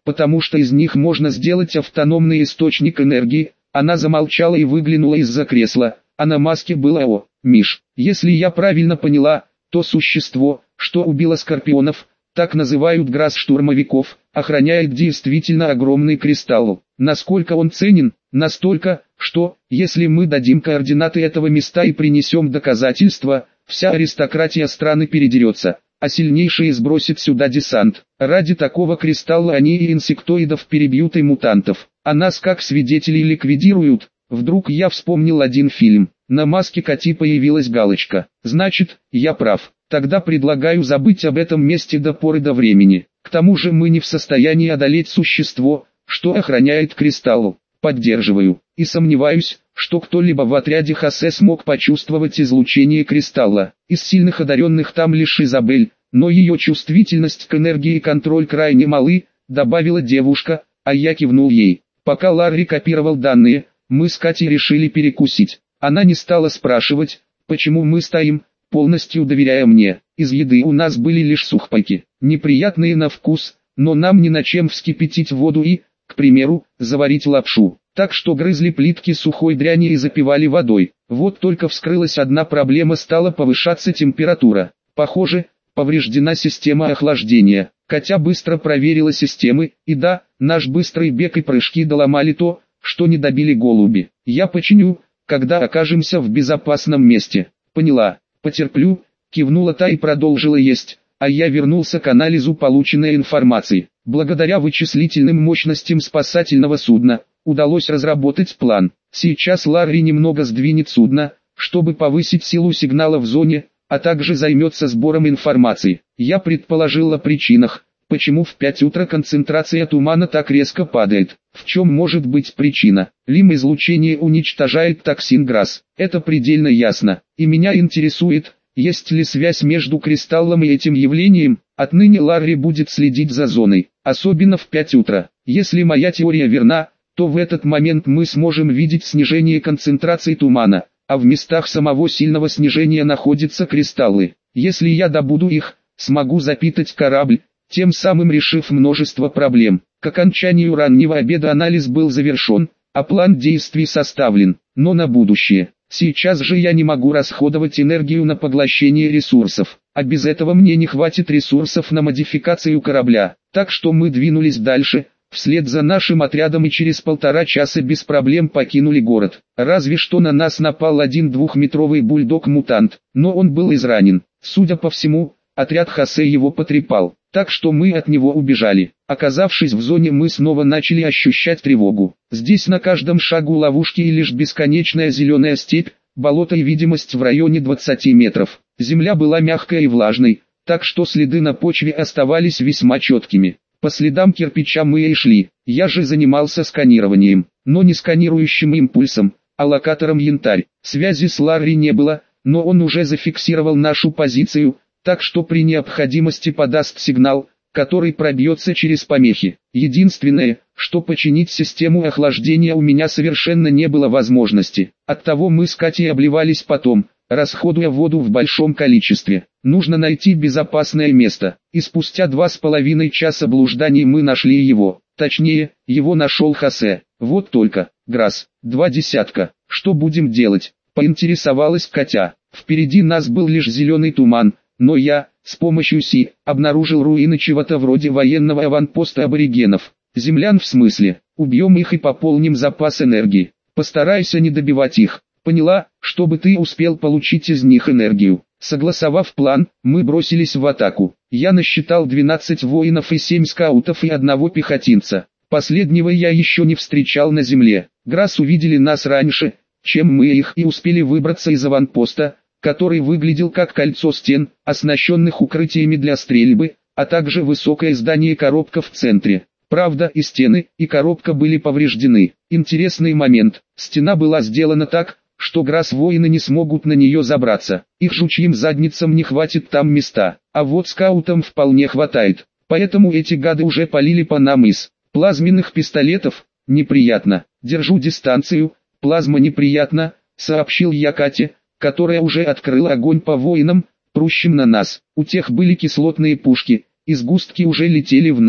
потому что из них можно сделать автономный источник энергии. Она замолчала и выглянула из-за кресла, а на маске было О. Миш. Если я правильно поняла, то существо, что убило скорпионов, так называют грасс-штурмовиков, охраняет действительно огромный кристалл. Насколько он ценен? Настолько, что, если мы дадим координаты этого места и принесем доказательства, вся аристократия страны передерется, а сильнейшие сбросят сюда десант. Ради такого кристалла они и инсектоидов перебьют и мутантов, а нас как свидетелей ликвидируют. Вдруг я вспомнил один фильм. На маске Кати появилась галочка. Значит, я прав. Тогда предлагаю забыть об этом месте до поры до времени. К тому же мы не в состоянии одолеть существо, что охраняет кристалл. Поддерживаю. И сомневаюсь, что кто-либо в отряде Хосе смог почувствовать излучение кристалла. Из сильных одаренных там лишь Изабель, но ее чувствительность к энергии и контроль крайне малы, добавила девушка, а я кивнул ей. Пока Ларри копировал данные, мы с Катей решили перекусить. Она не стала спрашивать, почему мы стоим, полностью доверяя мне. Из еды у нас были лишь сухпайки, неприятные на вкус, но нам ни на чем вскипятить воду и, к примеру, заварить лапшу. Так что грызли плитки сухой дряни и запивали водой. Вот только вскрылась одна проблема, стала повышаться температура. Похоже, повреждена система охлаждения. Катя быстро проверила системы, и да, наш быстрый бег и прыжки доломали то, что не добили голуби. Я починю, когда окажемся в безопасном месте. Поняла, потерплю, кивнула та и продолжила есть, а я вернулся к анализу полученной информации. Благодаря вычислительным мощностям спасательного судна, удалось разработать план. Сейчас Ларри немного сдвинет судно, чтобы повысить силу сигнала в зоне, а также займется сбором информации. Я предположил о причинах, почему в пять утра концентрация тумана так резко падает. В чем может быть причина? Лим-излучение уничтожает токсин Грасс. Это предельно ясно. И меня интересует, есть ли связь между кристаллом и этим явлением. Отныне Ларри будет следить за зоной, особенно в пять утра. Если моя теория верна, то в этот момент мы сможем видеть снижение концентрации тумана, а в местах самого сильного снижения находятся кристаллы. Если я добуду их, смогу запитать корабль, тем самым решив множество проблем. К окончанию раннего обеда анализ был завершен, а план действий составлен, но на будущее. Сейчас же я не могу расходовать энергию на поглощение ресурсов, а без этого мне не хватит ресурсов на модификацию корабля. Так что мы двинулись дальше, вслед за нашим отрядом, и через полтора часа без проблем покинули город. Разве что на нас напал один двухметровый бульдог-мутант, но он был изранен. Судя по всему, отряд Хосе его потрепал, так что мы от него убежали. Оказавшись в зоне, мы снова начали ощущать тревогу. Здесь на каждом шагу ловушки и лишь бесконечная зеленая степь, болото и видимость в районе двадцати метров. Земля была мягкой и влажной, так что следы на почве оставались весьма четкими. По следам кирпича мы и шли. Я же занимался сканированием, но не сканирующим импульсом, а локатором янтарь. Связи с Ларри не было, но он уже зафиксировал нашу позицию, так что при необходимости подаст сигнал, который пробьется через помехи. Единственное, что починить систему охлаждения у меня совершенно не было возможности. Оттого мы с Катей обливались потом, расходуя воду в большом количестве. Нужно найти безопасное место. И спустя два с половиной часа блужданий мы нашли его. Точнее, его нашел Хосе. Вот только, Грасс, два десятка. Что будем делать? Поинтересовалась Катя. Впереди нас был лишь зеленый туман, но я, с помощью Си, обнаружил руины чего-то вроде военного аванпоста аборигенов. Землян в смысле, убьем их и пополним запас энергии. Постарайся не добивать их. Поняла, чтобы ты успел получить из них энергию. Согласовав план, мы бросились в атаку. Я насчитал двенадцать воинов и семь скаутов и одного пехотинца. Последнего я еще не встречал на земле. Грасс увидели нас раньше, чем мы их, и успели выбраться из аванпоста, который выглядел как кольцо стен, оснащенных укрытиями для стрельбы, а также высокое здание-коробка в центре. Правда, и стены, и коробка были повреждены. Интересный момент. Стена была сделана так, что Грасс-воины не смогут на нее забраться. Их жучьим задницам не хватит там места, а вот скаутам вполне хватает. Поэтому эти гады уже полили по нам из плазменных пистолетов. Неприятно. Держу дистанцию. Плазма неприятна, сообщил я Кате, которая уже открыла огонь по воинам, прущим на нас. У тех были кислотные пушки, и сгустки уже летели в нас.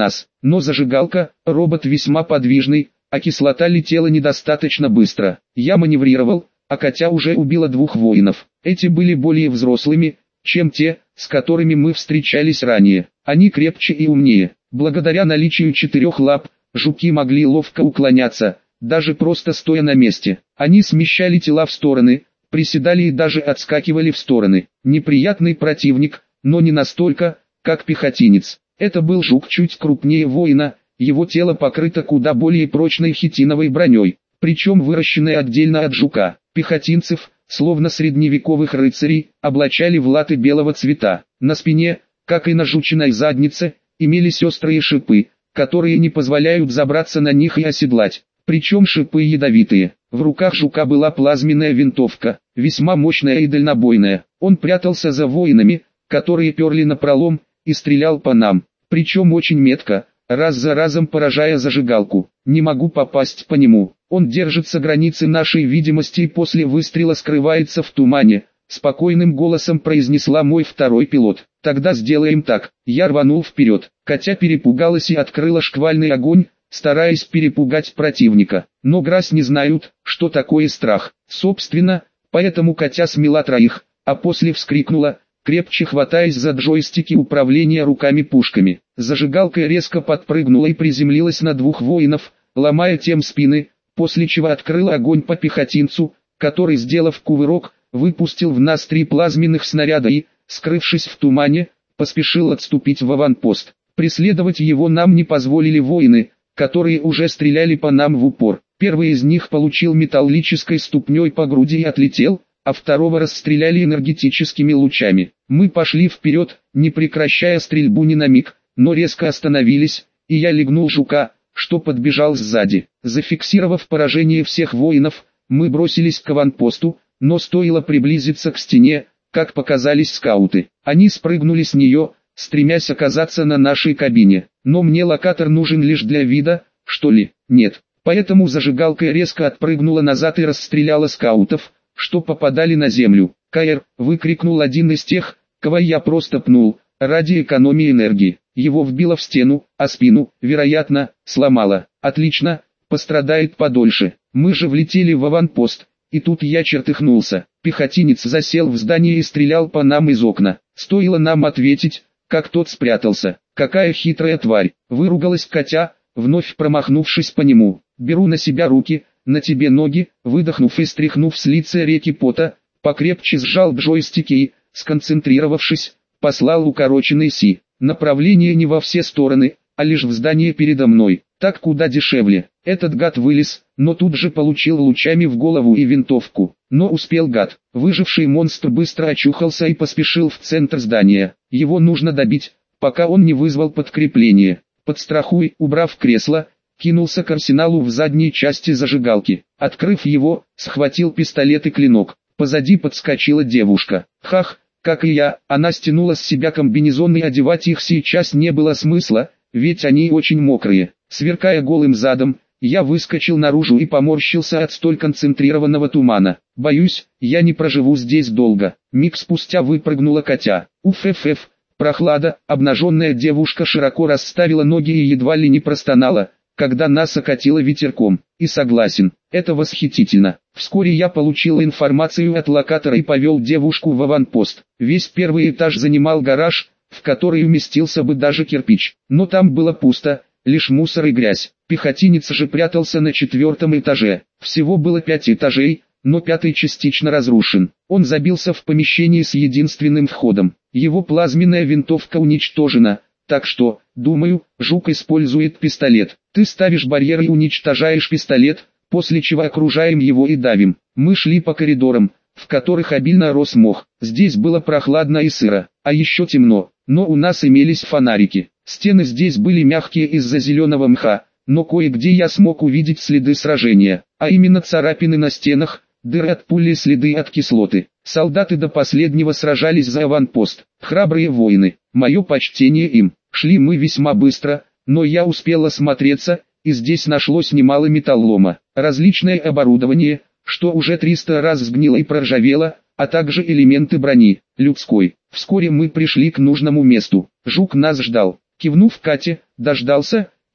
но зажигалка, робот весьма подвижный, а кислота летела недостаточно быстро. Я маневрировал, а Катя уже убила двух воинов. Эти были более взрослыми, чем те, с которыми мы встречались ранее. Они крепче и умнее. Благодаря наличию четырех лап, жуки могли ловко уклоняться, даже просто стоя на месте. Они смещали тела в стороны, приседали и даже отскакивали в стороны. Неприятный противник, но не настолько, как пехотинец. Это был жук чуть крупнее воина, его тело покрыто куда более прочной хитиновой броней, причем выращенной отдельно от жука. Пехотинцев, словно средневековых рыцарей, облачали в латы белого цвета. На спине, как и на жучиной заднице, имелись острые шипы, которые не позволяют забраться на них и оседлать. Причем шипы ядовитые. В руках жука была плазменная винтовка, весьма мощная и дальнобойная. Он прятался за воинами, которые перли напролом, и стрелял по нам. Причем очень метко, раз за разом поражая зажигалку. Не могу попасть по нему. Он держится границы нашей видимости и после выстрела скрывается в тумане. Спокойным голосом произнесла мой второй пилот. Тогда сделаем так. Я рванул вперед. Катя перепугалась и открыла шквальный огонь, стараясь перепугать противника. Но грязь не знают, что такое страх. Собственно, поэтому Катя смела троих, а после вскрикнула, крепче хватаясь за джойстики управления руками-пушками. Зажигалка резко подпрыгнула и приземлилась на двух воинов, ломая тем спины, после чего открыла огонь по пехотинцу, который, сделав кувырок, выпустил в нас три плазменных снаряда и, скрывшись в тумане, поспешил отступить в аванпост. Преследовать его нам не позволили воины, которые уже стреляли по нам в упор. Первый из них получил металлической ступней по груди и отлетел, а второго расстреляли энергетическими лучами. Мы пошли вперед, не прекращая стрельбу ни на миг, но резко остановились, и я легнул жука, что подбежал сзади. Зафиксировав поражение всех воинов, мы бросились к аванпосту, но стоило приблизиться к стене, как показались скауты. Они спрыгнули с нее, стремясь оказаться на нашей кабине. Но мне локатор нужен лишь для вида, что ли? Нет. Поэтому зажигалка резко отпрыгнула назад и расстреляла скаутов, что попадали на землю. «КР!» — выкрикнул один из тех, кого я просто пнул, ради экономии энергии. Его вбило в стену, а спину, вероятно, сломало. Отлично, пострадает подольше. Мы же влетели в аванпост, и тут я чертыхнулся. Пехотинец засел в здании и стрелял по нам из окна. Стоило нам ответить, как тот спрятался. «Какая хитрая тварь!» — выругалась Катя, вновь промахнувшись по нему. «Беру на себя руки, на тебе ноги», выдохнув и стряхнув с лица реки пота, покрепче сжал джойстики и, сконцентрировавшись, послал укороченный Си. Направление не во все стороны, а лишь в здание передо мной. Так куда дешевле. Этот гад вылез, но тут же получил лучами в голову и винтовку. Но успел гад. Выживший монстр быстро очухался и поспешил в центр здания. Его нужно добить, пока он не вызвал подкрепление. Подстрахуй, убрав кресло, кинулся к арсеналу в задней части зажигалки. Открыв его, схватил пистолет и клинок. Позади подскочила девушка. Хах, как и я, она стянула с себя комбинезон и одевать их сейчас не было смысла, ведь они очень мокрые. Сверкая голым задом, я выскочил наружу и поморщился от столь концентрированного тумана. Боюсь, я не проживу здесь долго. Миг спустя выпрыгнула Катя. Уф-ф-ф, прохлада, обнаженная девушка широко расставила ноги и едва ли не простонала, когда нас окатило ветерком. И согласен, это восхитительно. Вскоре я получил информацию от локатора и повел девушку в аванпост. Весь первый этаж занимал гараж, в который уместился бы даже кирпич. Но там было пусто, лишь мусор и грязь. Пехотинец же прятался на четвертом этаже. Всего было пять этажей, но пятый частично разрушен. Он забился в помещении с единственным входом. Его плазменная винтовка уничтожена, так что, думаю, жук использует пистолет. Ты ставишь барьер и уничтожаешь пистолет, после чего окружаем его и давим. Мы шли по коридорам, в которых обильно рос мох. Здесь было прохладно и сыро, а еще темно, но у нас имелись фонарики. Стены здесь были мягкие из-за зеленого мха, но кое-где я смог увидеть следы сражения, а именно царапины на стенах, дыры от пули и следы от кислоты. Солдаты до последнего сражались за аванпост. Храбрые воины, мое почтение им. Шли мы весьма быстро, но я успел осмотреться, и здесь нашлось немало металлолома, различное оборудование, что уже триста раз сгнило и проржавело, а также элементы брони, людской. Вскоре мы пришли к нужному месту. Жук нас ждал. Кивнув Кате, дождался,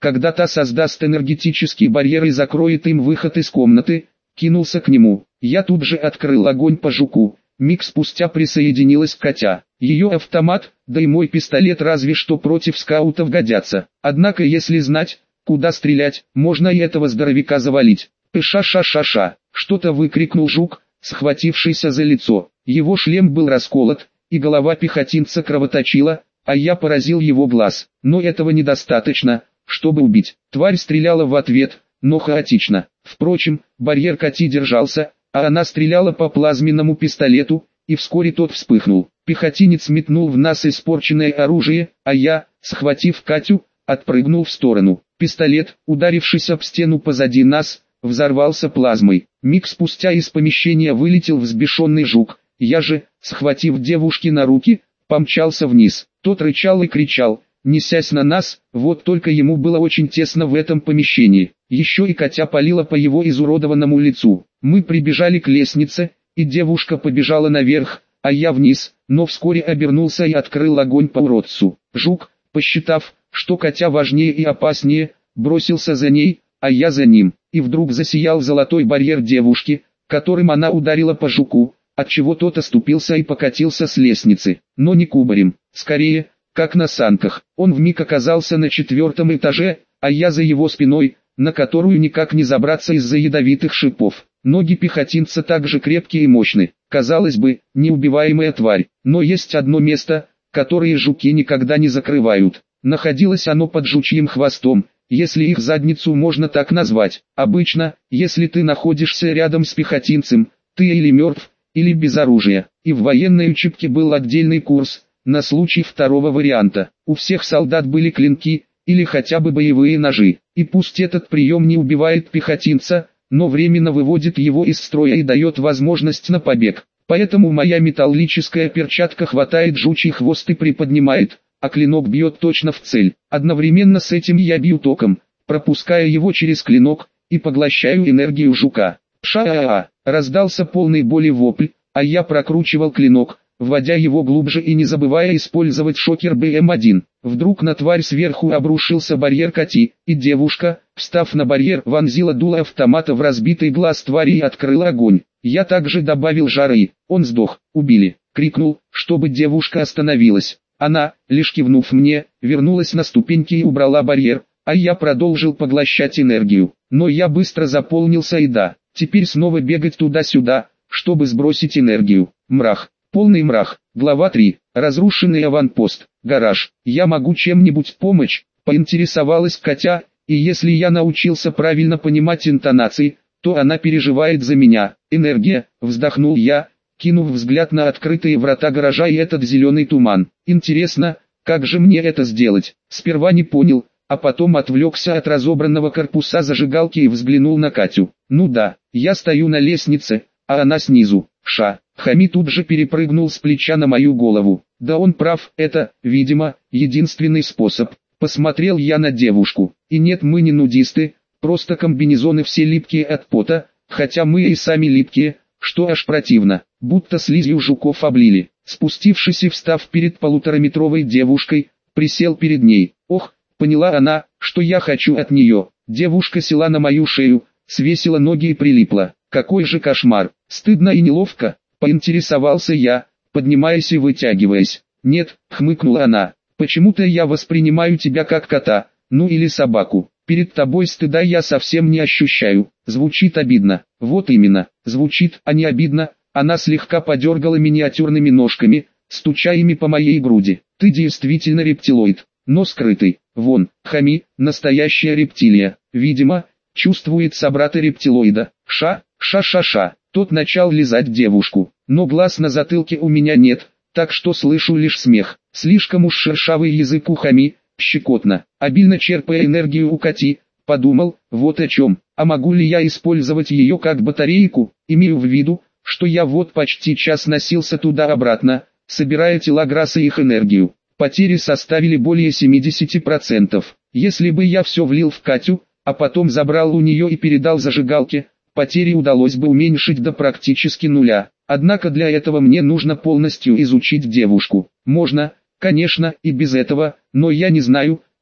когда та создаст энергетический барьер и закроет им выход из комнаты, кинулся к нему. Я тут же открыл огонь по жуку. Миг спустя присоединилась Катя. Ее автомат, да и мой пистолет разве что против скаутов годятся. Однако если знать, куда стрелять, можно и этого здоровяка завалить. «Ша-ша-ша-ша!» — что-то выкрикнул жук, схватившийся за лицо. Его шлем был расколот, и голова пехотинца кровоточила, а я поразил его глаз. Но этого недостаточно, чтобы убить. Тварь стреляла в ответ, но хаотично. Впрочем, барьер Кати держался, а она стреляла по плазменному пистолету, и вскоре тот вспыхнул. Пехотинец метнул в нас испорченное оружие, а я, схватив Катю, отпрыгнул в сторону. Пистолет, ударившись об стену позади нас, взорвался плазмой. Миг спустя из помещения вылетел взбешенный жук. Я же, схватив девушки на руки, помчался вниз. Тот рычал и кричал, несясь на нас, вот только ему было очень тесно в этом помещении. Еще и Катя палила по его изуродованному лицу. Мы прибежали к лестнице, и девушка побежала наверх, а я вниз, но вскоре обернулся и открыл огонь по уродцу. Жук, посчитав, что Катя важнее и опаснее, бросился за ней, а я за ним, и вдруг засиял золотой барьер девушки, которым она ударила по жуку, отчего тот оступился и покатился с лестницы, но не кубарем, скорее, как на санках. Он вмиг оказался на четвертом этаже, а я за его спиной, на которую никак не забраться из-за ядовитых шипов. Ноги пехотинца также крепкие и мощны, казалось бы, неубиваемая тварь, но есть одно место, которое жуки никогда не закрывают. Находилось оно под жучьим хвостом, если их задницу можно так назвать. Обычно, если ты находишься рядом с пехотинцем, ты или мертв, или без оружия. И в военной учебке был отдельный курс, на случай второго варианта. У всех солдат были клинки, или хотя бы боевые ножи. И пусть этот прием не убивает пехотинца, но временно выводит его из строя и дает возможность на побег. Поэтому моя металлическая перчатка хватает жучий хвост и приподнимает, а клинок бьет точно в цель. Одновременно с этим я бью током, пропуская его через клинок, и поглощаю энергию жука. Ша-а-а! Раздался полный боли вопль, а я прокручивал клинок, вводя его глубже и не забывая использовать шокер бэ эм один. Вдруг на тварь сверху обрушился барьер Кати, и девушка, встав на барьер, вонзила дуло автомата в разбитый глаз твари и открыла огонь. Я также добавил жары. Он сдох, убили, крикнул, чтобы девушка остановилась. Она, лишь кивнув мне, вернулась на ступеньки и убрала барьер, а я продолжил поглощать энергию. Но я быстро заполнился и да, теперь снова бегать туда-сюда, чтобы сбросить энергию. Мрах. Полный мрах. Глава три. Разрушенный аванпост. Гараж. Я могу чем-нибудь помочь? Поинтересовалась Катя, и если я научился правильно понимать интонации, то она переживает за меня. Энергия, вздохнул я, кинув взгляд на открытые врата гаража и этот зеленый туман. Интересно, как же мне это сделать? Сперва не понял, а потом отвлекся от разобранного корпуса зажигалки и взглянул на Катю. Ну да, я стою на лестнице, а она снизу. Ша. Хами тут же перепрыгнул с плеча на мою голову. Да он прав, это, видимо, единственный способ. Посмотрел я на девушку. И нет, мы не нудисты, просто комбинезоны все липкие от пота, хотя мы и сами липкие, что аж противно, будто слизью жуков облили. Спустившись и встав перед полутораметровой девушкой, присел перед ней. Ох, поняла она, что я хочу от нее. Девушка села на мою шею, свесила ноги и прилипла. Какой же кошмар, стыдно и неловко, поинтересовался я, поднимаясь и вытягиваясь. Нет, хмыкнула она, почему-то я воспринимаю тебя как кота, ну или собаку. Перед тобой стыда я совсем не ощущаю. Звучит обидно. Вот именно, звучит, а не обидно. Она слегка подергала миниатюрными ножками, стуча ими по моей груди. Ты действительно рептилоид, но скрытый. Вон, Хами, настоящая рептилия. Видимо, чувствует собрата рептилоида. Ша, ша-ша-ша. Тот начал лизать девушку, но глаз на затылке у меня нет, так что слышу лишь смех. Слишком уж шершавый язык у Хами, щекотно. Обильно черпая энергию у Кати, подумал, вот о чем. А могу ли я использовать ее как батарейку? Имею в виду, что я вот почти час носился туда-обратно, собирая тела Грасса и их энергию. Потери составили более семидесяти процентов. Если бы я все влил в Катю, а потом забрал у нее и передал зажигалке, потери удалось бы уменьшить до практически нуля. Однако для этого мне нужно полностью изучить девушку. Можно, конечно, и без этого, но я не знаю,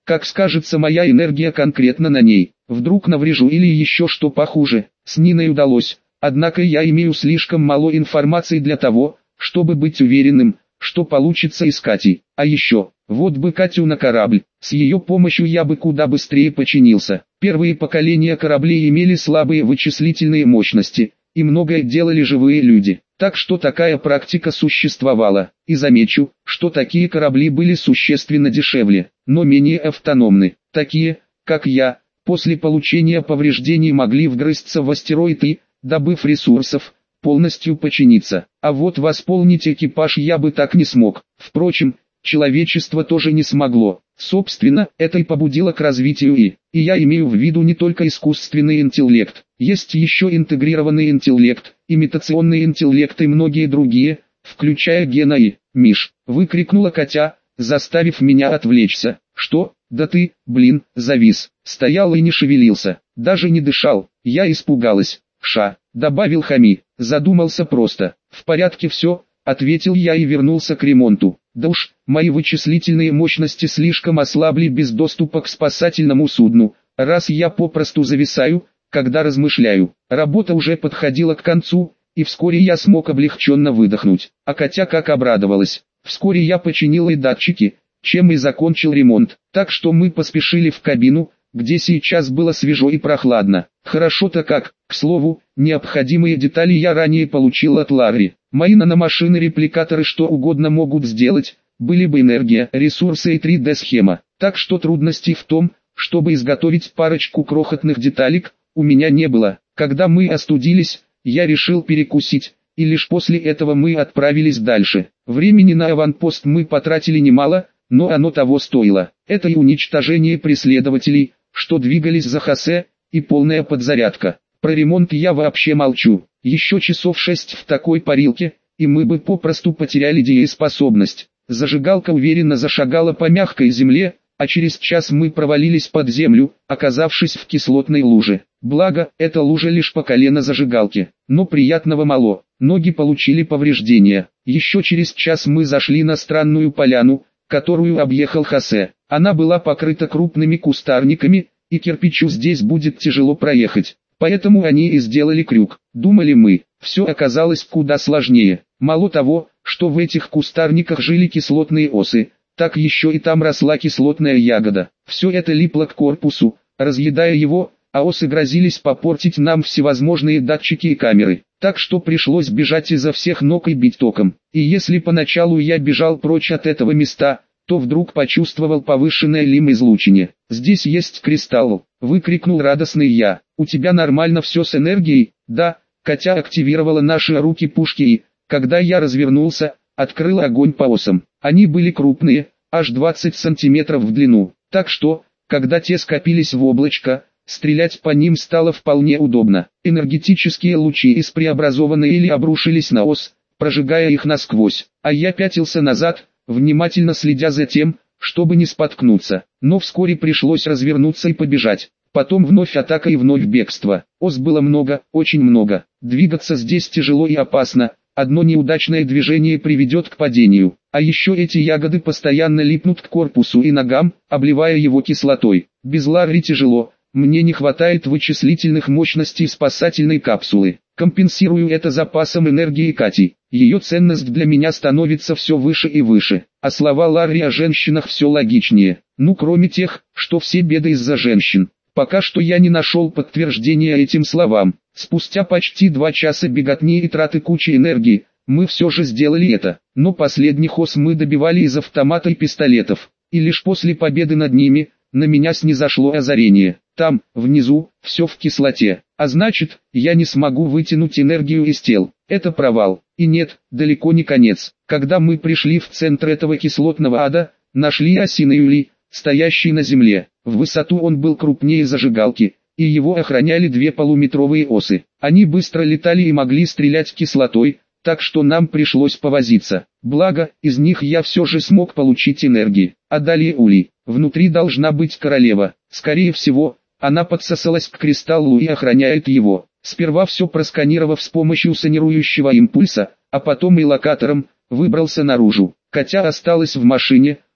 как скажется моя энергия конкретно на ней. Вдруг наврежу или еще что похуже. С Ниной удалось, однако я имею слишком мало информации для того, чтобы быть уверенным, что получится и с Катей. А еще, вот бы Катю на корабль, с ее помощью я бы куда быстрее починился. Первые поколения кораблей имели слабые вычислительные мощности, и многое делали живые люди. Так что такая практика существовала. И замечу, что такие корабли были существенно дешевле, но менее автономны. Такие, как я, после получения повреждений могли вгрызться в астероид и, добыв ресурсов, полностью починиться. А вот восполнить экипаж я бы так не смог. Впрочем, человечество тоже не смогло. Собственно, это и побудило к развитию И. И я имею в виду не только искусственный интеллект. Есть еще интегрированный интеллект, имитационный интеллект и многие другие, включая Гена и Миш. Выкрикнула Катя, заставив меня отвлечься. Что? Да ты, блин, завис. Стоял и не шевелился. Даже не дышал. Я испугалась. Ша, добавил Хами. Задумался просто. В порядке все, ответил я и вернулся к ремонту. Да уж, мои вычислительные мощности слишком ослабли без доступа к спасательному судну, раз я попросту зависаю, когда размышляю. Работа уже подходила к концу, и вскоре я смог облегченно выдохнуть. А Катя как обрадовалась. Вскоре я починил и датчики, чем и закончил ремонт. Так что мы поспешили в кабину, где сейчас было свежо и прохладно. Хорошо-то как, к слову, необходимые детали я ранее получил от Ларри. Мои наномашины-репликаторы что угодно могут сделать, были бы энергия, ресурсы и три дэ схема. Так что трудностей в том, чтобы изготовить парочку крохотных деталек, у меня не было. Когда мы остудились, я решил перекусить, и лишь после этого мы отправились дальше. Времени на аванпост мы потратили немало, но оно того стоило. Это и уничтожение преследователей, что двигались за Хосе, и полная подзарядка. Про ремонт я вообще молчу. Еще часов шесть в такой парилке, и мы бы попросту потеряли дееспособность. Зажигалка уверенно зашагала по мягкой земле, а через час мы провалились под землю, оказавшись в кислотной луже. Благо, эта лужа лишь по колено зажигалки, но приятного мало. Ноги получили повреждения. Еще через час мы зашли на странную поляну, которую объехал Хосе. Она была покрыта крупными кустарниками, и кирпичу здесь будет тяжело проехать. Поэтому они и сделали крюк. Думали мы, все оказалось куда сложнее. Мало того, что в этих кустарниках жили кислотные осы, так еще и там росла кислотная ягода. Все это липло к корпусу, разъедая его, а осы грозились попортить нам всевозможные датчики и камеры. Так что пришлось бежать изо всех ног и бить током. И если поначалу я бежал прочь от этого места, то вдруг почувствовал повышенное лим-излучение. «Здесь есть кристалл!» — выкрикнул радостный я. «У тебя нормально все с энергией?» «Да». Катя активировала наши руки-пушки и, когда я развернулся, открыл огонь по осам. Они были крупные, аж двадцать сантиметров в длину. Так что, когда те скопились в облачко, стрелять по ним стало вполне удобно. Энергетические лучи из преобразованной или обрушились на ос, прожигая их насквозь. А я пятился назад, внимательно следя за тем, чтобы не споткнуться. Но вскоре пришлось развернуться и побежать. Потом вновь атака и вновь бегство. Ос было много, очень много. Двигаться здесь тяжело и опасно. Одно неудачное движение приведет к падению. А еще эти ягоды постоянно липнут к корпусу и ногам, обливая его кислотой. Без Ларри тяжело. Мне не хватает вычислительных мощностей спасательной капсулы. Компенсирую это запасом энергии Кати. Ее ценность для меня становится все выше и выше. А слова Ларри о женщинах все логичнее. Ну кроме тех, что все беды из-за женщин. Пока что я не нашел подтверждения этим словам. Спустя почти два часа беготни и траты кучи энергии, мы все же сделали это. Но последних ос мы добивали из автомата и пистолетов. И лишь после победы над ними, на меня снизошло озарение. Там, внизу, все в кислоте. А значит, я не смогу вытянуть энергию из тел. Это провал. И нет, далеко не конец. Когда мы пришли в центр этого кислотного ада, нашли осиный улей, стоящий на земле. В высоту он был крупнее зажигалки, и его охраняли две полуметровые осы. Они быстро летали и могли стрелять кислотой, так что нам пришлось повозиться. Благо, из них я все же смог получить энергии. А далее улей. Внутри должна быть королева. Скорее всего, она подсосалась к кристаллу и охраняет его. Сперва все просканировав с помощью санирующего импульса, а потом и локатором, выбрался наружу. Катя осталась в машине,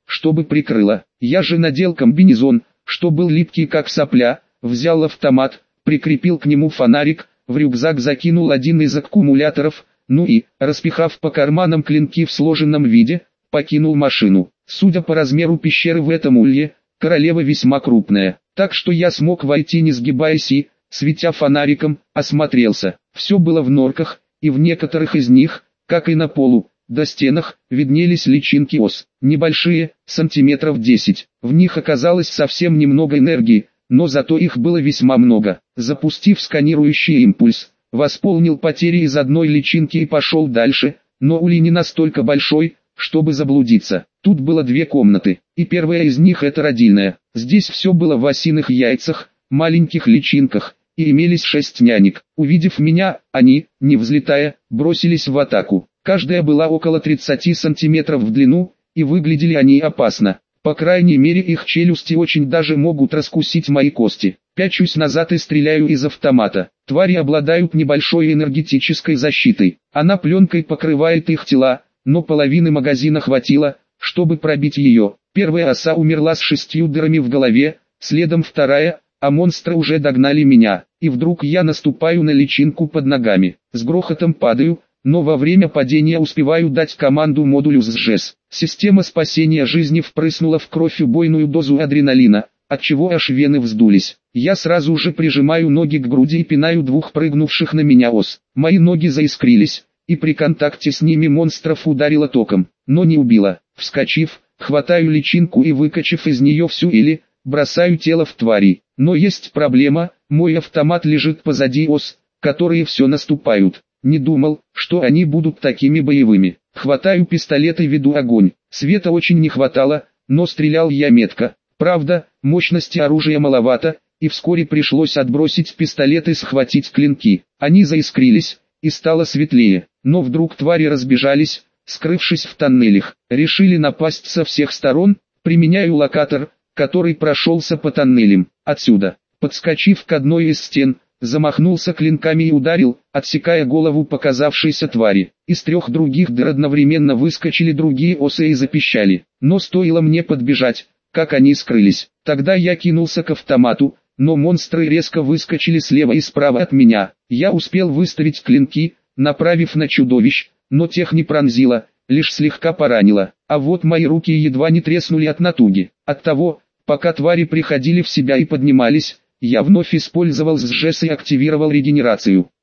чтобы прикрыло. Я же надел комбинезон, что был липкий как сопля, взял автомат, прикрепил к нему фонарик, в рюкзак закинул один из аккумуляторов, ну и, распихав по карманам клинки в сложенном виде, покинул машину. Судя по размеру пещеры в этом улье, королева весьма крупная, так что я смог войти не сгибаясь и, светя фонариком, осмотрелся. Все было в норках, и в некоторых из них, как и на полу, до стенах, виднелись личинки ос, небольшие, сантиметров десять. В них оказалось совсем немного энергии, но зато их было весьма много. Запустив сканирующий импульс, восполнил потери из одной личинки и пошел дальше, но улей не настолько большой, чтобы заблудиться. Тут было две комнаты, и первая из них это родильная. Здесь все было в осиных яйцах, маленьких личинках, и имелись шесть нянек. Увидев меня, они, не взлетая, бросились в атаку. Каждая была около тридцати сантиметров в длину, и выглядели они опасно. По крайней мере их челюсти очень даже могут раскусить мои кости. Пячусь назад и стреляю из автомата. Твари обладают небольшой энергетической защитой. Она пленкой покрывает их тела, но половины магазина хватило, чтобы пробить ее. Первая оса умерла с шестью дырами в голове, следом вторая, а монстры уже догнали меня. И вдруг я наступаю на личинку под ногами. С грохотом падаю, но во время падения успеваю дать команду модулю СЖЭС. Система спасения жизни впрыснула в кровь убойную дозу адреналина, отчего аж вены вздулись. Я сразу же прижимаю ноги к груди и пинаю двух прыгнувших на меня ос. Мои ноги заискрились, и при контакте с ними монстров ударило током, но не убило. Вскочив, хватаю личинку и выкачив из нее всю или бросаю тело в твари. Но есть проблема, мой автомат лежит позади ос, которые все наступают. Не думал, что они будут такими боевыми. Хватаю пистолет и веду огонь. Света очень не хватало, но стрелял я метко. Правда, мощности оружия маловато, и вскоре пришлось отбросить пистолет и схватить клинки. Они заискрились, и стало светлее. Но вдруг твари разбежались, скрывшись в тоннелях. Решили напасть со всех сторон, применяю локатор, который прошелся по тоннелям. Отсюда, подскочив к одной из стен, замахнулся клинками и ударил, отсекая голову показавшейся твари. Из трех других дыр одновременно выскочили другие осы и запищали. Но стоило мне подбежать, как они скрылись. Тогда я кинулся к автомату, но монстры резко выскочили слева и справа от меня. Я успел выставить клинки, направив на чудовищ, но тех не пронзило, лишь слегка поранило. А вот мои руки едва не треснули от натуги. Оттого, пока твари приходили в себя и поднимались, я вновь использовал СЖЭС и активировал регенерацию.